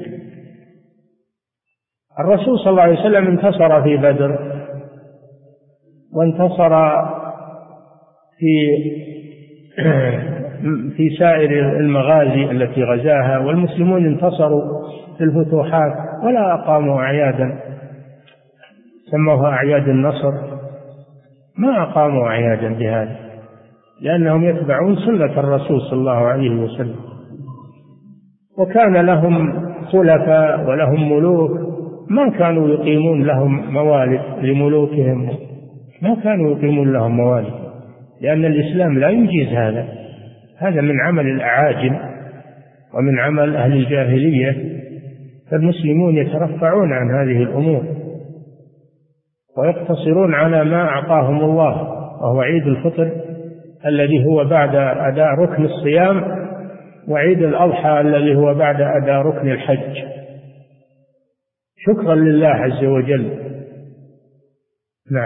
الرسول صلى الله عليه وسلم انتصر في بدر وانتصر في في سائر المغازي التي غزاها، والمسلمون انتصروا في الفتوحات ولا أقاموا أعيادا سموها أعياد النصر، ما أقاموا أعيادا بهذا، لأنهم يتبعون سنة الرسول صلى الله عليه وسلم. وكان لهم خلفاء ولهم ملوك ما كانوا يقيمون لهم موالد لملوكهم، ما كانوا يقيمون لهم موالد، لأن الإسلام لا يجيز هذا، هذا من عمل الأعاجم ومن عمل أهل الجاهلية. فالمسلمون يترفعون عن هذه الأمور ويقتصرون على ما أعطاهم الله، وهو عيد الفطر الذي هو بعد أداء ركن الصيام، وعيد الأضحى الذي هو بعد أداء ركن الحج، شكرا لله عز وجل. نعم.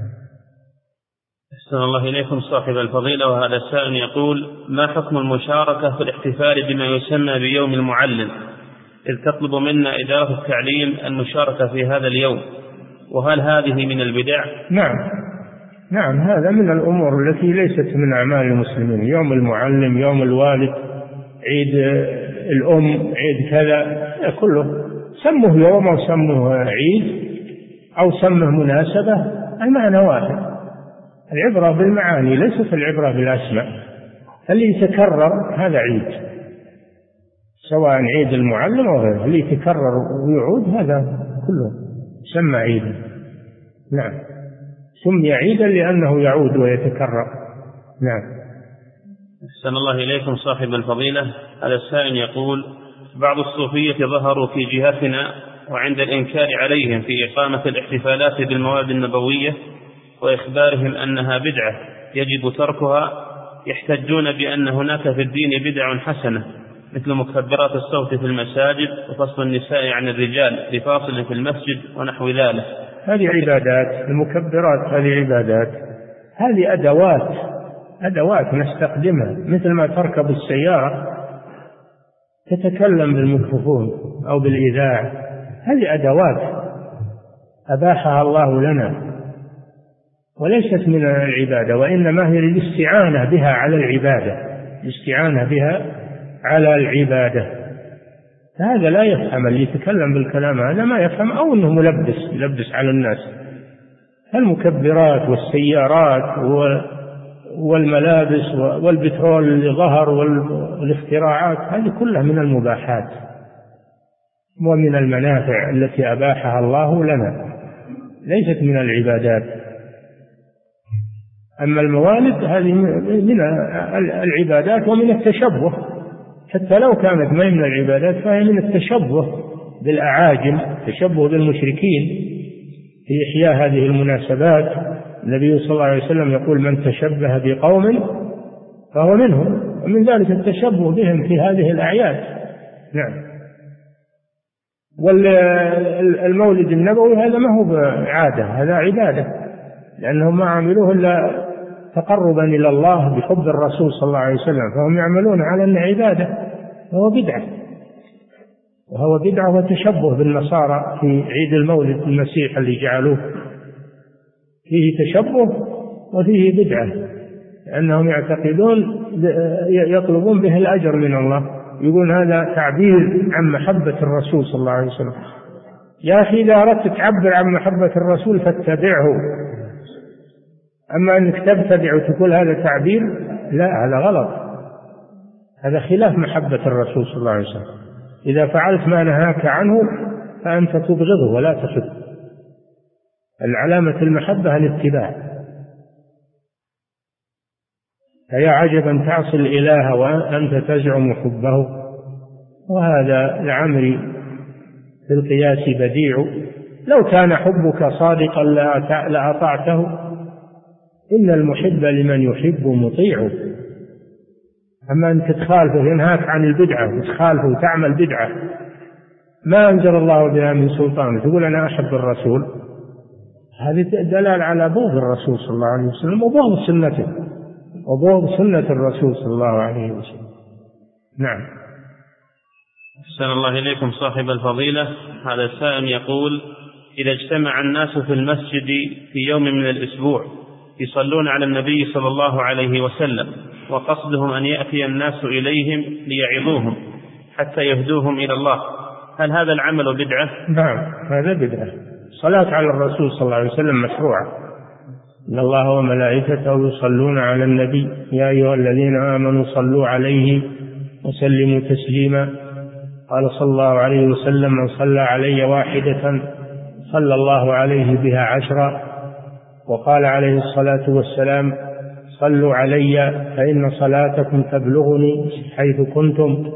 أحسن الله إليكم صاحب الفضيلة. وهذا السائل يقول: ما حكم المشاركة في الاحتفال بما يسمى بيوم المعلم، إذ تطلب منا إدارة التعليم المشاركة في هذا اليوم، وهل هذه من البدع؟ نعم نعم هذا من الأمور التي ليست من أعمال المسلمين. يوم المعلم، يوم الوالد، عيد الأم، عيد كذا، كله سموه يوم أو سموه عيد أو سموه مناسبة، المعنى واحد، العبرة بالمعاني ليست العبرة بالأسماء. اللي يتكرر هذا عيد، سواء عيد المعلم أو غيره، اللي يتكرر ويعود هذا كله سمى عيدا. نعم، سمي عيدا لأنه يعود ويتكرر. نعم. أحسن الله إليكم صاحب الفضيلة. هذا السائل يقول: بعض الصوفية ظهروا في جهتنا، وعند الإنكار عليهم في إقامة الاحتفالات بالمواد النبوية وإخبارهم أنها بدعة يجب تركها، يحتجون بأن هناك في الدين بدع حسنة، مثل مكبرات الصوت في المساجد وفصل النساء عن الرجال لفاصل في المسجد ونحو ذلك. هذه عبادات، المكبرات هذه عبادات، هذه أدوات أدوات نستخدمها، مثل ما تركب السيارة تتكلم بالميكروفون أو بالإذاعة، هذه أدوات أباحها الله لنا وليست من العبادة، وإنما هي الاستعانة بها على العبادة، الاستعانة بها على العبادة. هذا لا يفهم، اللي يتكلم بالكلام هذا ما يفهم، أو أنه ملبس يلبس على الناس. المكبرات والسيارات والملابس والبترول اللي ظهر والاختراعات هذه كلها من المباحات ومن المنافع التي أباحها الله لنا، ليست من العبادات. أما الموالد هذه من العبادات ومن التشبه، حتى لو كانت ما من العبادات فهي من التشبه بالأعاجم، تشبه بالمشركين في إحياء هذه المناسبات. النبي صلى الله عليه وسلم يقول: من تشبه بقوم فهو منهم، ومن ذلك التشبه بهم في هذه الأعياد. نعم. والمولد النبوي هذا ما هو عادة، هذا عبادة، لأنهم ما عملوه إلا تقربا إلى الله بحب الرسول صلى الله عليه وسلم، فهم يعملون على أنه عبادة، وهو بدعة، وهو بدعة وتشبه بالنصارى في عيد المولد المسيح اللي جعلوه، فيه تشبه وفيه بدعة، لأنهم يعتقدون يطلبون به الأجر من الله، يقول هذا تعبير عن محبة الرسول صلى الله عليه وسلم. يا أخي إذا أردت تعبر عن محبة الرسول فاتبعه، أما أنك تبتدع وتقول هذا تعبير، لا، هذا غلط، هذا خلاف محبة الرسول صلى الله عليه وسلم. إذا فعلت ما نهاك عنه فأنت تبغضه ولا تحبه. العلامة المحبة الاتباع. فيا عجبا تعصي الإله وأنت تزعم حبه، وهذا لعمري في القياس بديع، لو كان حبك صادقا لأطعته، إن المحب لمن يحب مطيع. أما أنك تخالفه ينهاك عن البدعة وتخالفه وتعمل بدعة ما أنزل الله بها من سلطان، تقول أنا أحب الرسول، هذه دلالة على بغض الرسول صلى الله عليه وسلم وبغض سنته وبغض سنة الرسول صلى الله عليه وسلم. نعم. أحسن الله إليكم صاحب الفضيلة. هذا السائل يقول: إذا اجتمع الناس في المسجد في يوم من الأسبوع يصلون على النبي صلى الله عليه وسلم وقصدهم أن يأتي الناس إليهم ليعظوهم حتى يهدوهم إلى الله، هل هذا العمل بدعة؟ نعم، هذا بدعة. الصلاة على الرسول صلى الله عليه وسلم مشروعة، إن الله وملائكته يصلون على النبي يا أيها الذين آمنوا صلوا عليه وسلموا تسليما. قال صلى الله عليه وسلم: من صلى علي واحدة صلى الله عليه بها عشرا. وقال عليه الصلاة والسلام: صلوا علي فإن صلاتكم تبلغني حيث كنتم.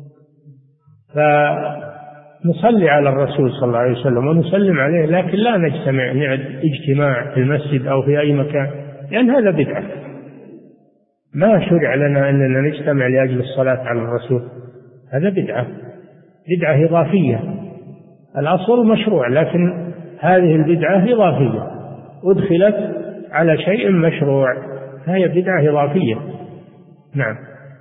فنصلي على الرسول صلى الله عليه وسلم ونسلم عليه، لكن لا نجتمع نعد اجتماع في المسجد أو في أي مكان، لأن هذا بدعة. ما شرع لنا أننا نجتمع لأجل الصلاة على الرسول، هذا بدعة، بدعة إضافية. الأصل مشروع، لكن هذه البدعة إضافية أدخلت على شيء مشروع، فهي بدعة إضافية. نعم.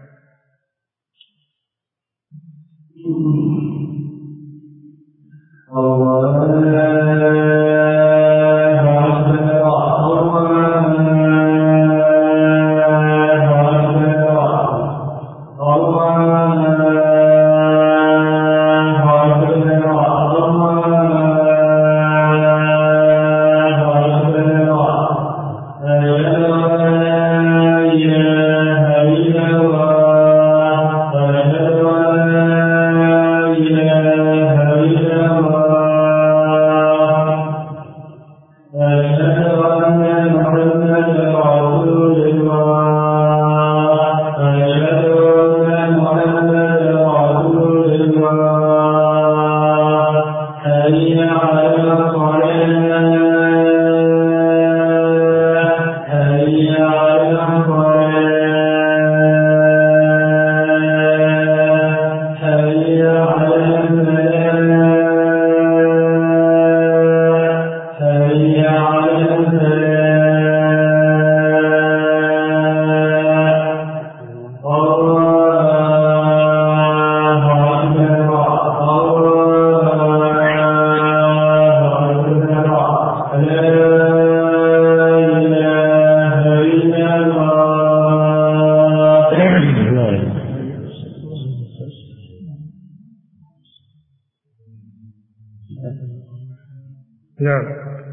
نعم.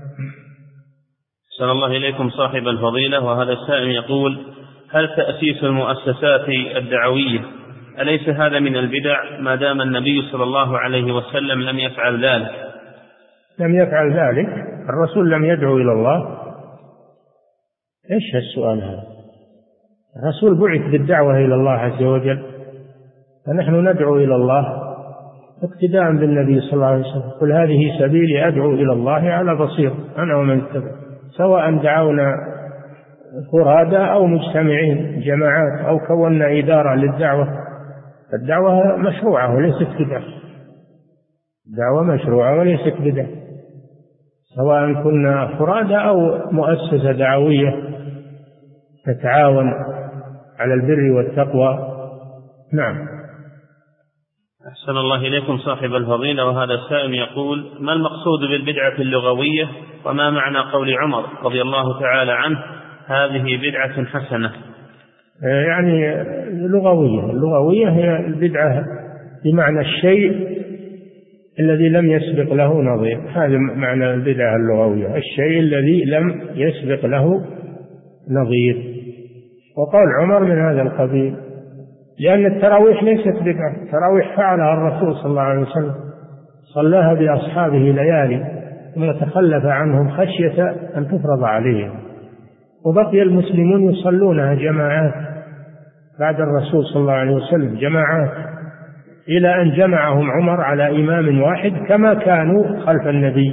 أحسن الله إليكم صاحب الفضيلة. وهذا السائل يقول: هل تأسيس المؤسسات الدعوية أليس هذا من البدع ما دام النبي صلى الله عليه وسلم لم يفعل ذلك؟ لم يفعل ذلك، الرسول لم يدعو إلى الله. إيش هالسؤال هذا؟ الرسول بعث بالدعوة إلى الله عز وجل، فنحن ندعو إلى الله اقتداء بالنبي صلى الله عليه وسلم. قل هذه سبيلي أدعو إلى الله على بصيرة أنا ومن اتبع، سواء دعونا فرادى أو مجتمعين جماعات أو كونا إدارة للدعوة. الدعوة مشروعة وليست بدعة، الدعوة مشروعة وليست بدعة، سواء كنا فرادى أو مؤسسة دعوية تتعاون على البر والتقوى. نعم. أحسن الله إليكم صاحب الفضيلة. وهذا السائل يقول: ما المقصود بالبدعة اللغوية، وما معنى قول عمر رضي الله تعالى عنه هذه بدعة حسنة؟ يعني لغوية، اللغوية هي البدعة بمعنى الشيء الذي لم يسبق له نظير، هذا معنى البدعة اللغوية، الشيء الذي لم يسبق له نظير. وقال عمر من هذا القبيل، لأن التراويح ليست بدعة، التراويح فعلها الرسول صلى الله عليه وسلم، صلاها بأصحابه ليالي ثم تخلف عنهم خشية أن تفرض عليهم، وبقي المسلمون يصلونها جماعات بعد الرسول صلى الله عليه وسلم جماعات، إلى أن جمعهم عمر على إمام واحد كما كانوا خلف النبي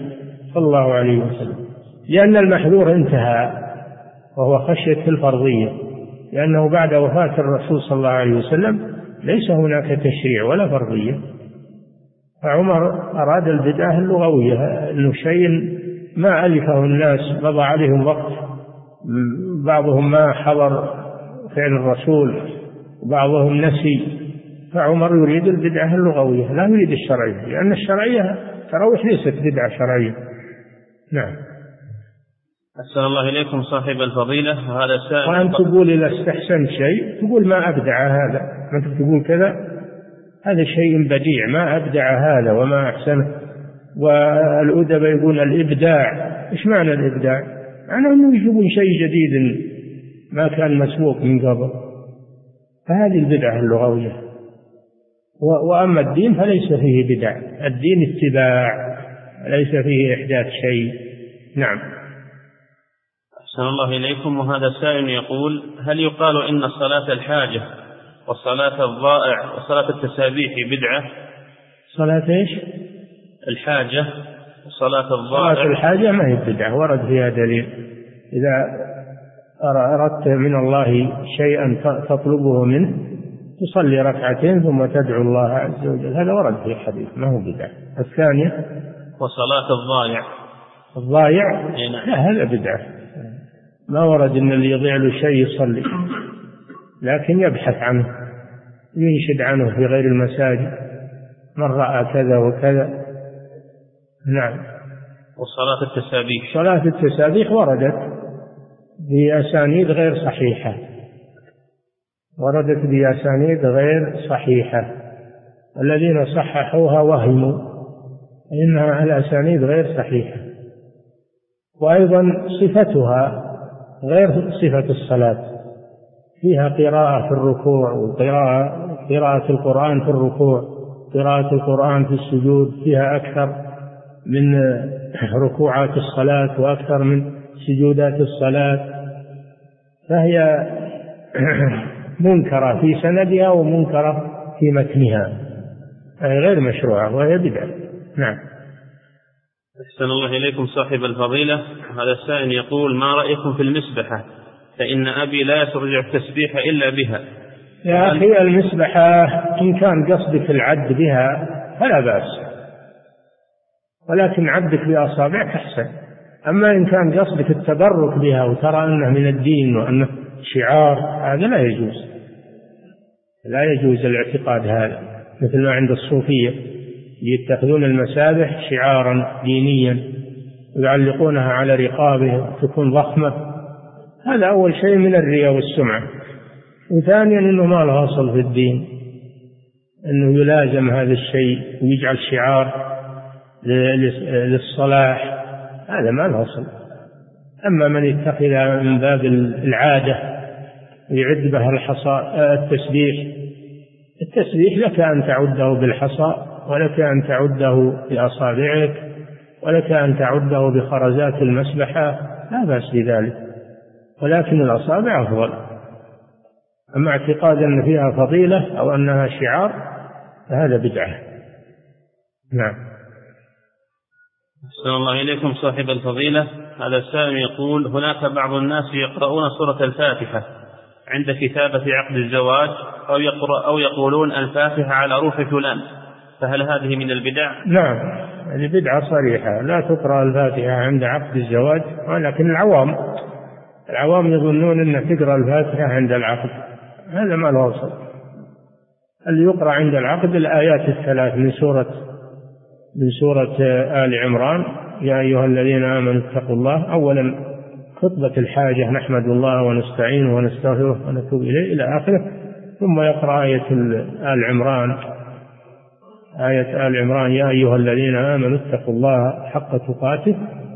صلى الله عليه وسلم، لأن المحذور انتهى وهو خشية الفرضية، لأنه بعد وفاة الرسول صلى الله عليه وسلم ليس هناك تشريع ولا فرضية. فعمر أراد البدعة اللغوية، أنه شيء ما ألفه الناس، مضى عليهم وقت، بعضهم ما حضر فعل الرسول وبعضهم نسي، فعمر يريد البدعة اللغوية لا يريد الشرعية، لأن الشرعية تراويح ليست بدعة شرعية. نعم. أحسن الله إليكم صاحب الفضيلة. هذا سائل، وأن تقول إذا استحسنت شيء تقول ما أبدع هذا، ما تقول كذا، هذا شيء بديع، ما أبدع هذا وما أحسنه. والأدب يقول الإبداع، إيش معنى الإبداع؟ معنى أنه يجيبون شيء جديد ما كان مسبوق من قبل، فهذه البدعة اللغوية. وأما الدين فليس فيه بدع، الدين اتباع، ليس فيه إحداث شيء. نعم. أحسن الله إليكم. وهذا سائل يقول: هل يقال إن صلاة الحاجة والصلاة الضائع وصلاة التسابيح بدعة؟ صلاة إيش؟ الحاجة وصلاة الضائع. صلاة الحاجة ما هي بدعة، ورد فيها دليل. إذا أردت من الله شيئا تطلبه منه تصلي ركعتين ثم تدعو الله عز وجل، هذا ورد في الحديث، ما هو بدعة. الثانية وصلاة الضائع. الضائع لا، هذا بدعة، ما ورد إن اللي يضيع له شيء يصلي، لكن يبحث عنه، ينشد عنه في غير المساجد، من رأى كذا وكذا. نعم. وصلاة التسابيح. صلاة التسابيح وردت بأسانيد غير صحيحة، وردت بأسانيد غير صحيحة، الذين صححوها وهموا إنها الأسانيد غير صحيحة. وأيضا صفتها غير صفة الصلاة، فيها قراءة في الركوع وقراءة قراءة القرآن في الركوع، قراءة القرآن في السجود، فيها أكثر من ركوعات الصلاة وأكثر من سجودات الصلاة، فهي منكرة في سندها ومنكرة في متنها، أي غير مشروعة وهي بدعة. نعم. أحسن الله إليكم صاحب الفضيلة. هذا السائل يقول: ما رأيكم في المسبحة؟ فإن أبي لا يستطيع التسبيح إلا بها. يا أخي المسبحة إن كان قصدك العد بها فلا بأس، ولكن عدك بأصابعك أحسن. أما إن كان قصدك التبرك بها وترى أنه من الدين وأنه شعار، هذا لا يجوز، لا يجوز الاعتقاد هذا، مثل ما عند الصوفية يتخذون المسابح شعارا دينيا ويعلقونها على رقابهم تكون ضخمة. هذا أول شيء من الرياء والسمعة، وثانيا أنه ما له أصل في الدين، أنه يلازم هذا الشيء ويجعل شعار للصلاح، هذا ما له أصل. أما من يتخذ من باب العادة ويعد بها الحصى التسبيح، التسبيح لك أن تعده بالحصى، ولك أن تعده بأصابعك، ولك أن تعده بخرزات المسبحة، لا بأس بذلك، ولكن الأصابع أفضل. أما اعتقاد أن فيها فضيلة أو أنها شعار فهذا بدعة. نعم. أحسن الله إليكم صاحب الفضيلة. هذا السائل يقول: هناك بعض الناس يقرؤون سورة الفاتحة عند كتابة عقد الزواج، أو يقرأ أو يقولون الفاتحة على روح فلان، فهل هذه من البدع؟ نعم، هذه بدعة صريحة، لا تقرأ الفاتحة عند عقد الزواج، ولكن العوام العوام يظنون أن تقرأ الفاتحة عند العقد، هذا ما له أصل. اللي يقرأ عند العقد الآيات الثلاث من سورة من سورة آل عمران: يا أيها الذين آمنوا اتقوا الله، أولا خطبة الحاجة نحمد الله ونستعينه ونستغفره ونتوب إليه إلى آخره، ثم يقرأ آية آل عمران آية آل عمران: يا أيها الذين آمنوا اتقوا الله حق تقاته.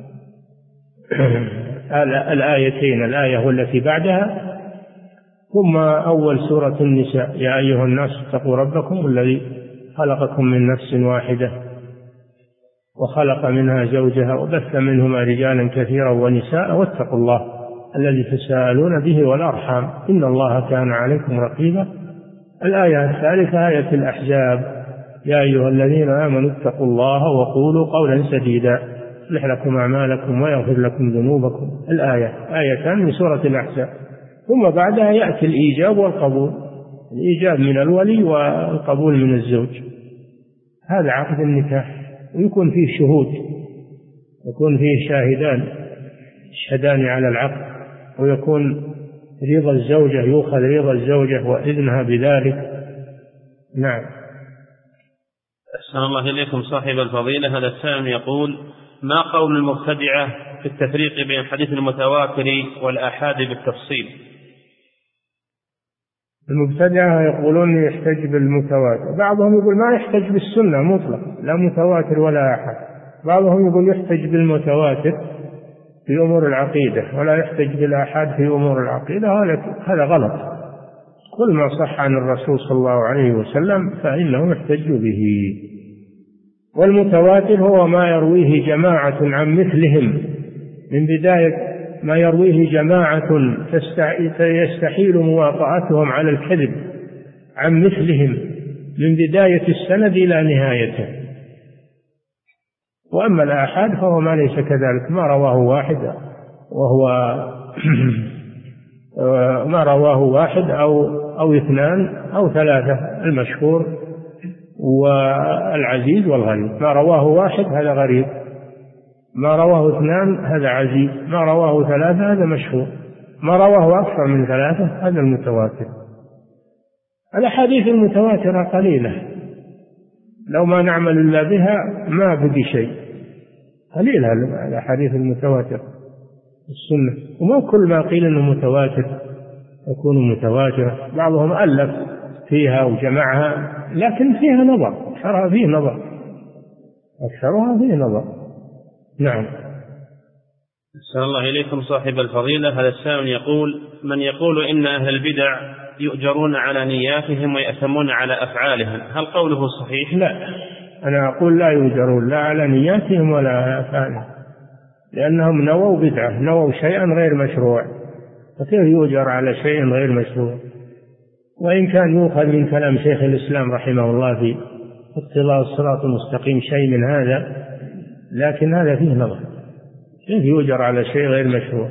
الآيتين، الآية والتي بعدها، ثم أول سورة النساء: يا أيها الناس اتقوا ربكم الذي خلقكم من نفس واحدة وخلق منها زوجها وبث منهما رجالا كثيرا ونساء واتقوا الله الذي تساءلون به والأرحام إن الله كان عليكم رقيبا. الآية الثالثة آية الأحزاب: يا أيها الذين آمنوا اتقوا الله وقولوا قولا سديدا يصلح لكم أعمالكم ويغفر لكم ذنوبكم. الآية آيتان من سورة الأحزاب. ثم بعدها يأتي الإيجاب والقبول، الإيجاب من الولي والقبول من الزوج. هذا عقد النكاح، ويكون فيه شهود، يكون فيه شاهدان يشهدان على العقد، ويكون رضا الزوجة، يؤخذ رضا الزوجة وإذنها بذلك. نعم. أحسن الله إليكم صاحب الفضيلة. هذا السائل يقول: ما قول المبتدعة في التفريق بين الحديث المتواتر والآحاد بالتفصيل؟ المبتدعة يقولون يحتج بالمتواتر، بعضهم يقول ما يحتج بالسنة مطلق، لا متواتر ولا آحاد. بعضهم يقول يحتج بالمتواتر في أمور العقيدة ولا يحتج بالآحاد في أمور العقيدة. هذا غلط. كل ما صح عن الرسول صلى الله عليه وسلم فإنه يحتج به. والمتواتر هو ما يرويه جماعة عن مثلهم، من بداية ما يرويه جماعة يستحيل مواطأتهم على الكذب عن مثلهم من بداية السند إلى نهايته. وأما الآحاد فهو ما ليس كذلك، ما رواه واحد وهو ما رواه واحد أو أو اثنان أو ثلاثة، المشهور والعزيز والغريب. ما رواه واحد هذا غريب، ما رواه اثنان هذا عزيز، ما رواه ثلاثة هذا مشهور، ما رواه أكثر من ثلاثة هذا المتواتر. الأحاديث المتواترة قليلة، لو ما نعمل إلا بها ما بقي شيء. قليلة الأحاديث المتواترة السنة، وما كل ما قيل إنه متواتر يكون متواترة. بعضهم ألف فيها وجمعها، لكن فيها نظر، أكثرها فيه نظر، أكثرها فيه نظر. نعم. أحسن الله إليكم صاحب الفضيلة. هذا السائل يقول: من يقول إن أهل البدع يؤجرون على نياتهم ويأثمون على أفعالهم، هل قوله صحيح؟ لا، أنا أقول لا يؤجرون لا على نياتهم ولا على أفعالهم، لأنهم نووا بدعة، نووا شيئا غير مشروع، فكيف يؤجر على شيء غير مشروع؟ وإن كان يؤخذ من كلام شيخ الإسلام رحمه الله في اقتضاء الصراط المستقيم شيء من هذا، لكن هذا فيه نظر، كيف يؤجر على شيء غير مشروع؟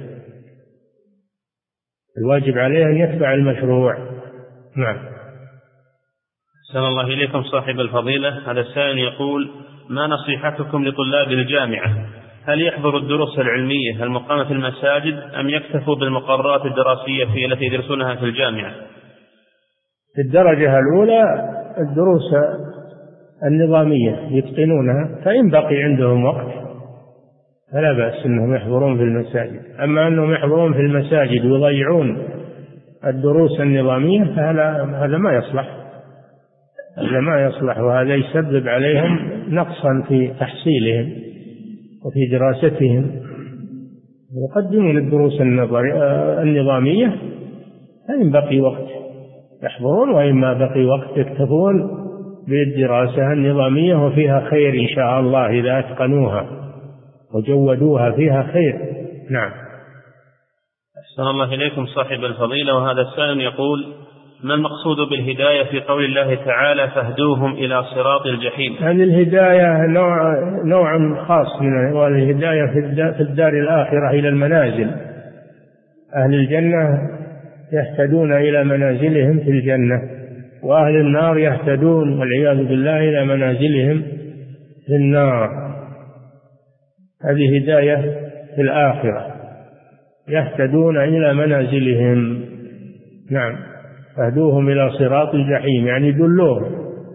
الواجب عليه أن يتبع المشروع. نعم. أحسن الله إليكم صاحب الفضيلة. هذا السائل يقول: ما نصيحتكم لطلاب الجامعة؟ هل يحضروا الدروس العلمية المقامة في المساجد أم يكتفوا بالمقررات الدراسية في التي يدرسونها في الجامعة؟ في الدرجة الأولى الدروس النظامية يتقنونها، فإن بقي عندهم وقت فلا بأس أنهم يحضرون في المساجد. أما أنهم يحضرون في المساجد ويضيعون الدروس النظامية فهذا ما يصلح، هذا ما يصلح، وهذا يسبب عليهم نقصا في تحصيلهم وفي دراستهم. يقدمون الدروس النظامية فإن بقي وقت يحضرون، وإما بقي وقت يكتفون بالدراسة النظامية، وفيها خير إن شاء الله إذا أتقنوها وجودوها فيها خير. نعم. أحسن الله إليكم صاحب الفضيلة. وهذا السائل يقول: ما المقصود بالهداية في قول الله تعالى: فاهدوهم إلى صراط الجحيم؟ هذه الهداية نوع, نوع خاص من الهداية في الدار الآخرة إلى المنازل. أهل الجنة يهتدون إلى منازلهم في الجنة، وأهل النار يهتدون والعياذ بالله إلى منازلهم في النار. هذه هداية في الآخرة، يهتدون إلى منازلهم. نعم. فاهدوهم إلى صراط الجحيم يعني دلوهم.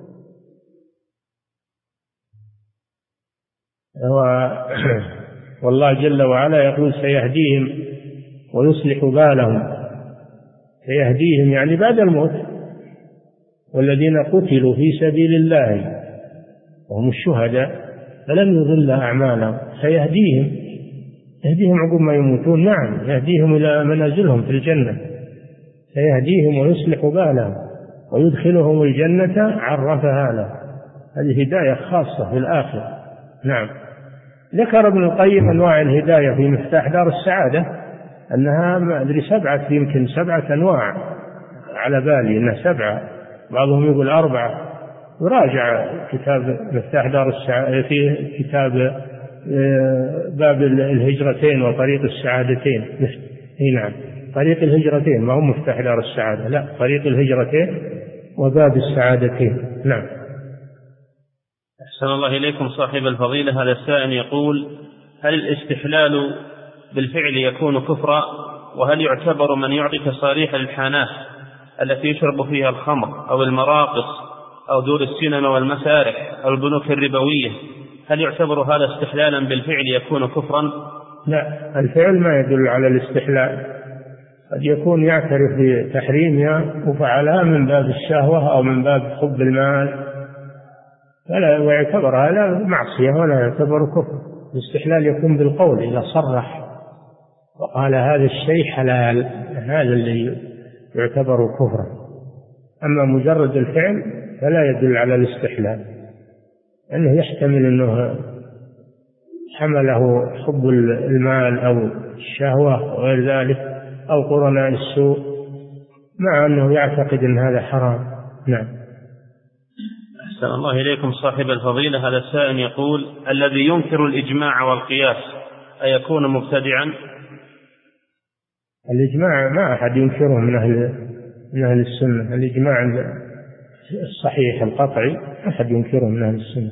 والله جل وعلا يقول: سيهديهم ويصلح بالهم. سيهديهم يعني بعد الموت. والذين قتلوا في سبيل الله وهم الشهداء فلم يضل أعمالهم سيهديهم، يهديهم عقب ما يموتون. نعم، يهديهم إلى منازلهم في الجنة، سيهديهم ويصلح بالهم ويدخلهم الجنة عرفها لهم. هذه هداية خاصة في الآخرة. نعم. ذكر ابن القيم أنواع الهداية في مفتاح دار السعادة أنها ما أدري سبعة، يمكن سبعة أنواع على بالي أنها سبعة، بعضهم يقول أربعة. وراجع كتاب مفتاح دار السعادة في كتاب باب الهجرتين وطريق السعادتين. اي نعم، طريق الهجرتين ما هو مفتاح دار السعادة، لا، طريق الهجرتين وباب السعادتين. نعم. أحسن الله إليكم صاحب الفضيلة، هذا السائل يقول: هل الاستحلال بالفعل يكون كفرا؟ وهل يعتبر من يعطي تصاريح الحانات التي يشرب فيها الخمر أو المراقص أو دور السينما والمسارح أو البنوك الربوية، هل يعتبر هذا استحلالا بالفعل يكون كفرا؟ لا، الفعل ما يدل على الاستحلال، قد يكون يعترف بتحريمها وفعلها من باب الشهوة أو من باب حب المال، فلا يعتبر هذا معصية ولا يعتبر كفر. الاستحلال يكون بالقول، إذا صرح وقال هذا الشيء حلال، هذا اللي يعتبر كفرا. أما مجرد الفعل فلا يدل على الاستحلال، أنه يحتمل أنه حمله حب المال أو الشهوة وغير ذلك أو قرناء السوء، مع أنه يعتقد أن هذا حرام. نعم. أحسن الله إليكم صاحب الفضيلة، هذا السائل يقول: الذي ينكر الإجماع والقياس أيكون مبتدعا؟ الإجماع ما أحد ينكره من أهل من أهل السنة، الإجماع الصحيح القطعي ما أحد ينكره من أهل السنة،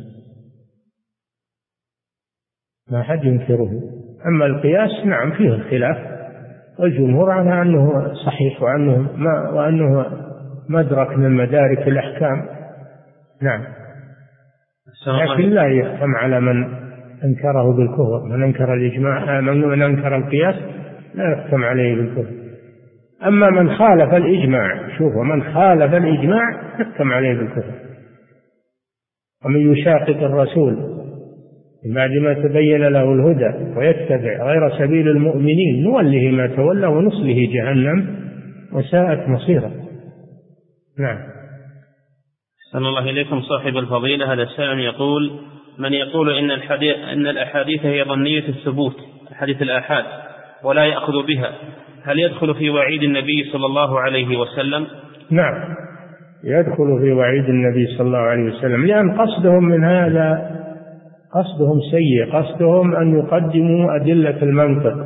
ما أحد ينكره. أما القياس نعم فيه الخلاف، والجمهور على أنه صحيح وأنه ما وأنه مدرك من مدارك الأحكام. نعم. لكن لا يحكم على من أنكره بالكفر، من أنكر الإجماع من أنكر القياس لا يحكم عليه بالكفر. أما من خالف الإجماع، شوفوا، من خالف الإجماع يحكم عليه بالكفر. ومن يشاقق الرسول بعد ما تبين له الهدى ويتبع غير سبيل المؤمنين نوله ما تولى ونصله جهنم وساءت مصيرا. نعم. أحسن الله إليكم صاحب الفضيلة، هذا السائل يقول: من يقول إن الحديث إن الأحاديث هي ظنية الثبوت، حديث الآحاد، ولا يأخذ بها، هل يدخل في وعيد النبي صلى الله عليه وسلم؟ نعم، يدخل في وعيد النبي صلى الله عليه وسلم، لأن قصدهم من هذا قصدهم سيء، قصدهم أن يقدموا أدلة المنطق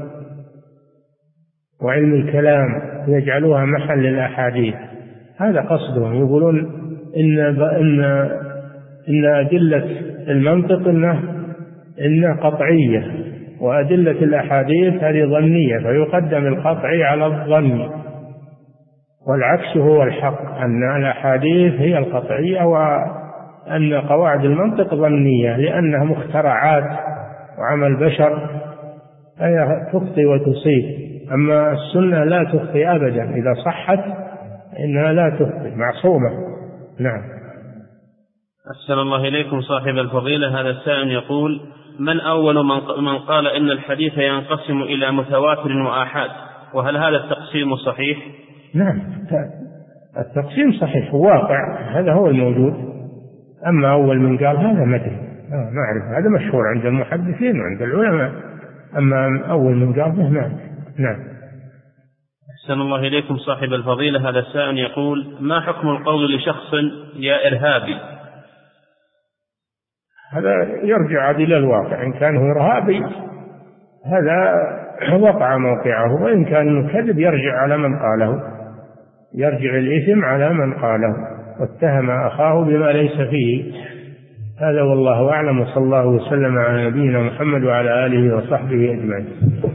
وعلم الكلام يجعلوها محل الأحاديث، هذا قصدهم. يقولون إن إن إن أدلة المنطق إنه إنه قطعية، وأدلة الأحاديث هذه ظنية، فيقدم القطعي على الظن، والعكس هو الحق، أن الأحاديث هي القطعية وأن قواعد المنطق ظنية لأنها مخترعات وعمل بشر، هي تخطئ وتصيب. أما السنة لا تخطئ أبدا، إذا صحت إنها لا تخطئ، معصومة. نعم. أحسن الله إليكم صاحب الفضيلة، هذا السائل يقول: من أول من قال إن الحديث ينقسم إلى متواتر وآحاد، وهل هذا التقسيم صحيح؟ نعم، التقسيم صحيح واقع، هذا هو الموجود. أما أول من قال هذا ما أدري، ما أعرف، هذا مشهور عند المحدثين وعند العلماء، أما أول من قال به ما. نعم. أحسن الله إليكم صاحب الفضيلة، هذا السائل يقول: ما حكم القول لشخص يا إرهابي؟ هذا يرجع إلى الواقع، إن كان هو إرهابي هذا وقع موقعه، وإن كان كذب يرجع على من قاله، يرجع الإثم على من قاله واتهم أخاه بما ليس فيه. هذا والله أعلم، وصلى الله وسلم على نبينا محمد وعلى آله وصحبه أجمعين.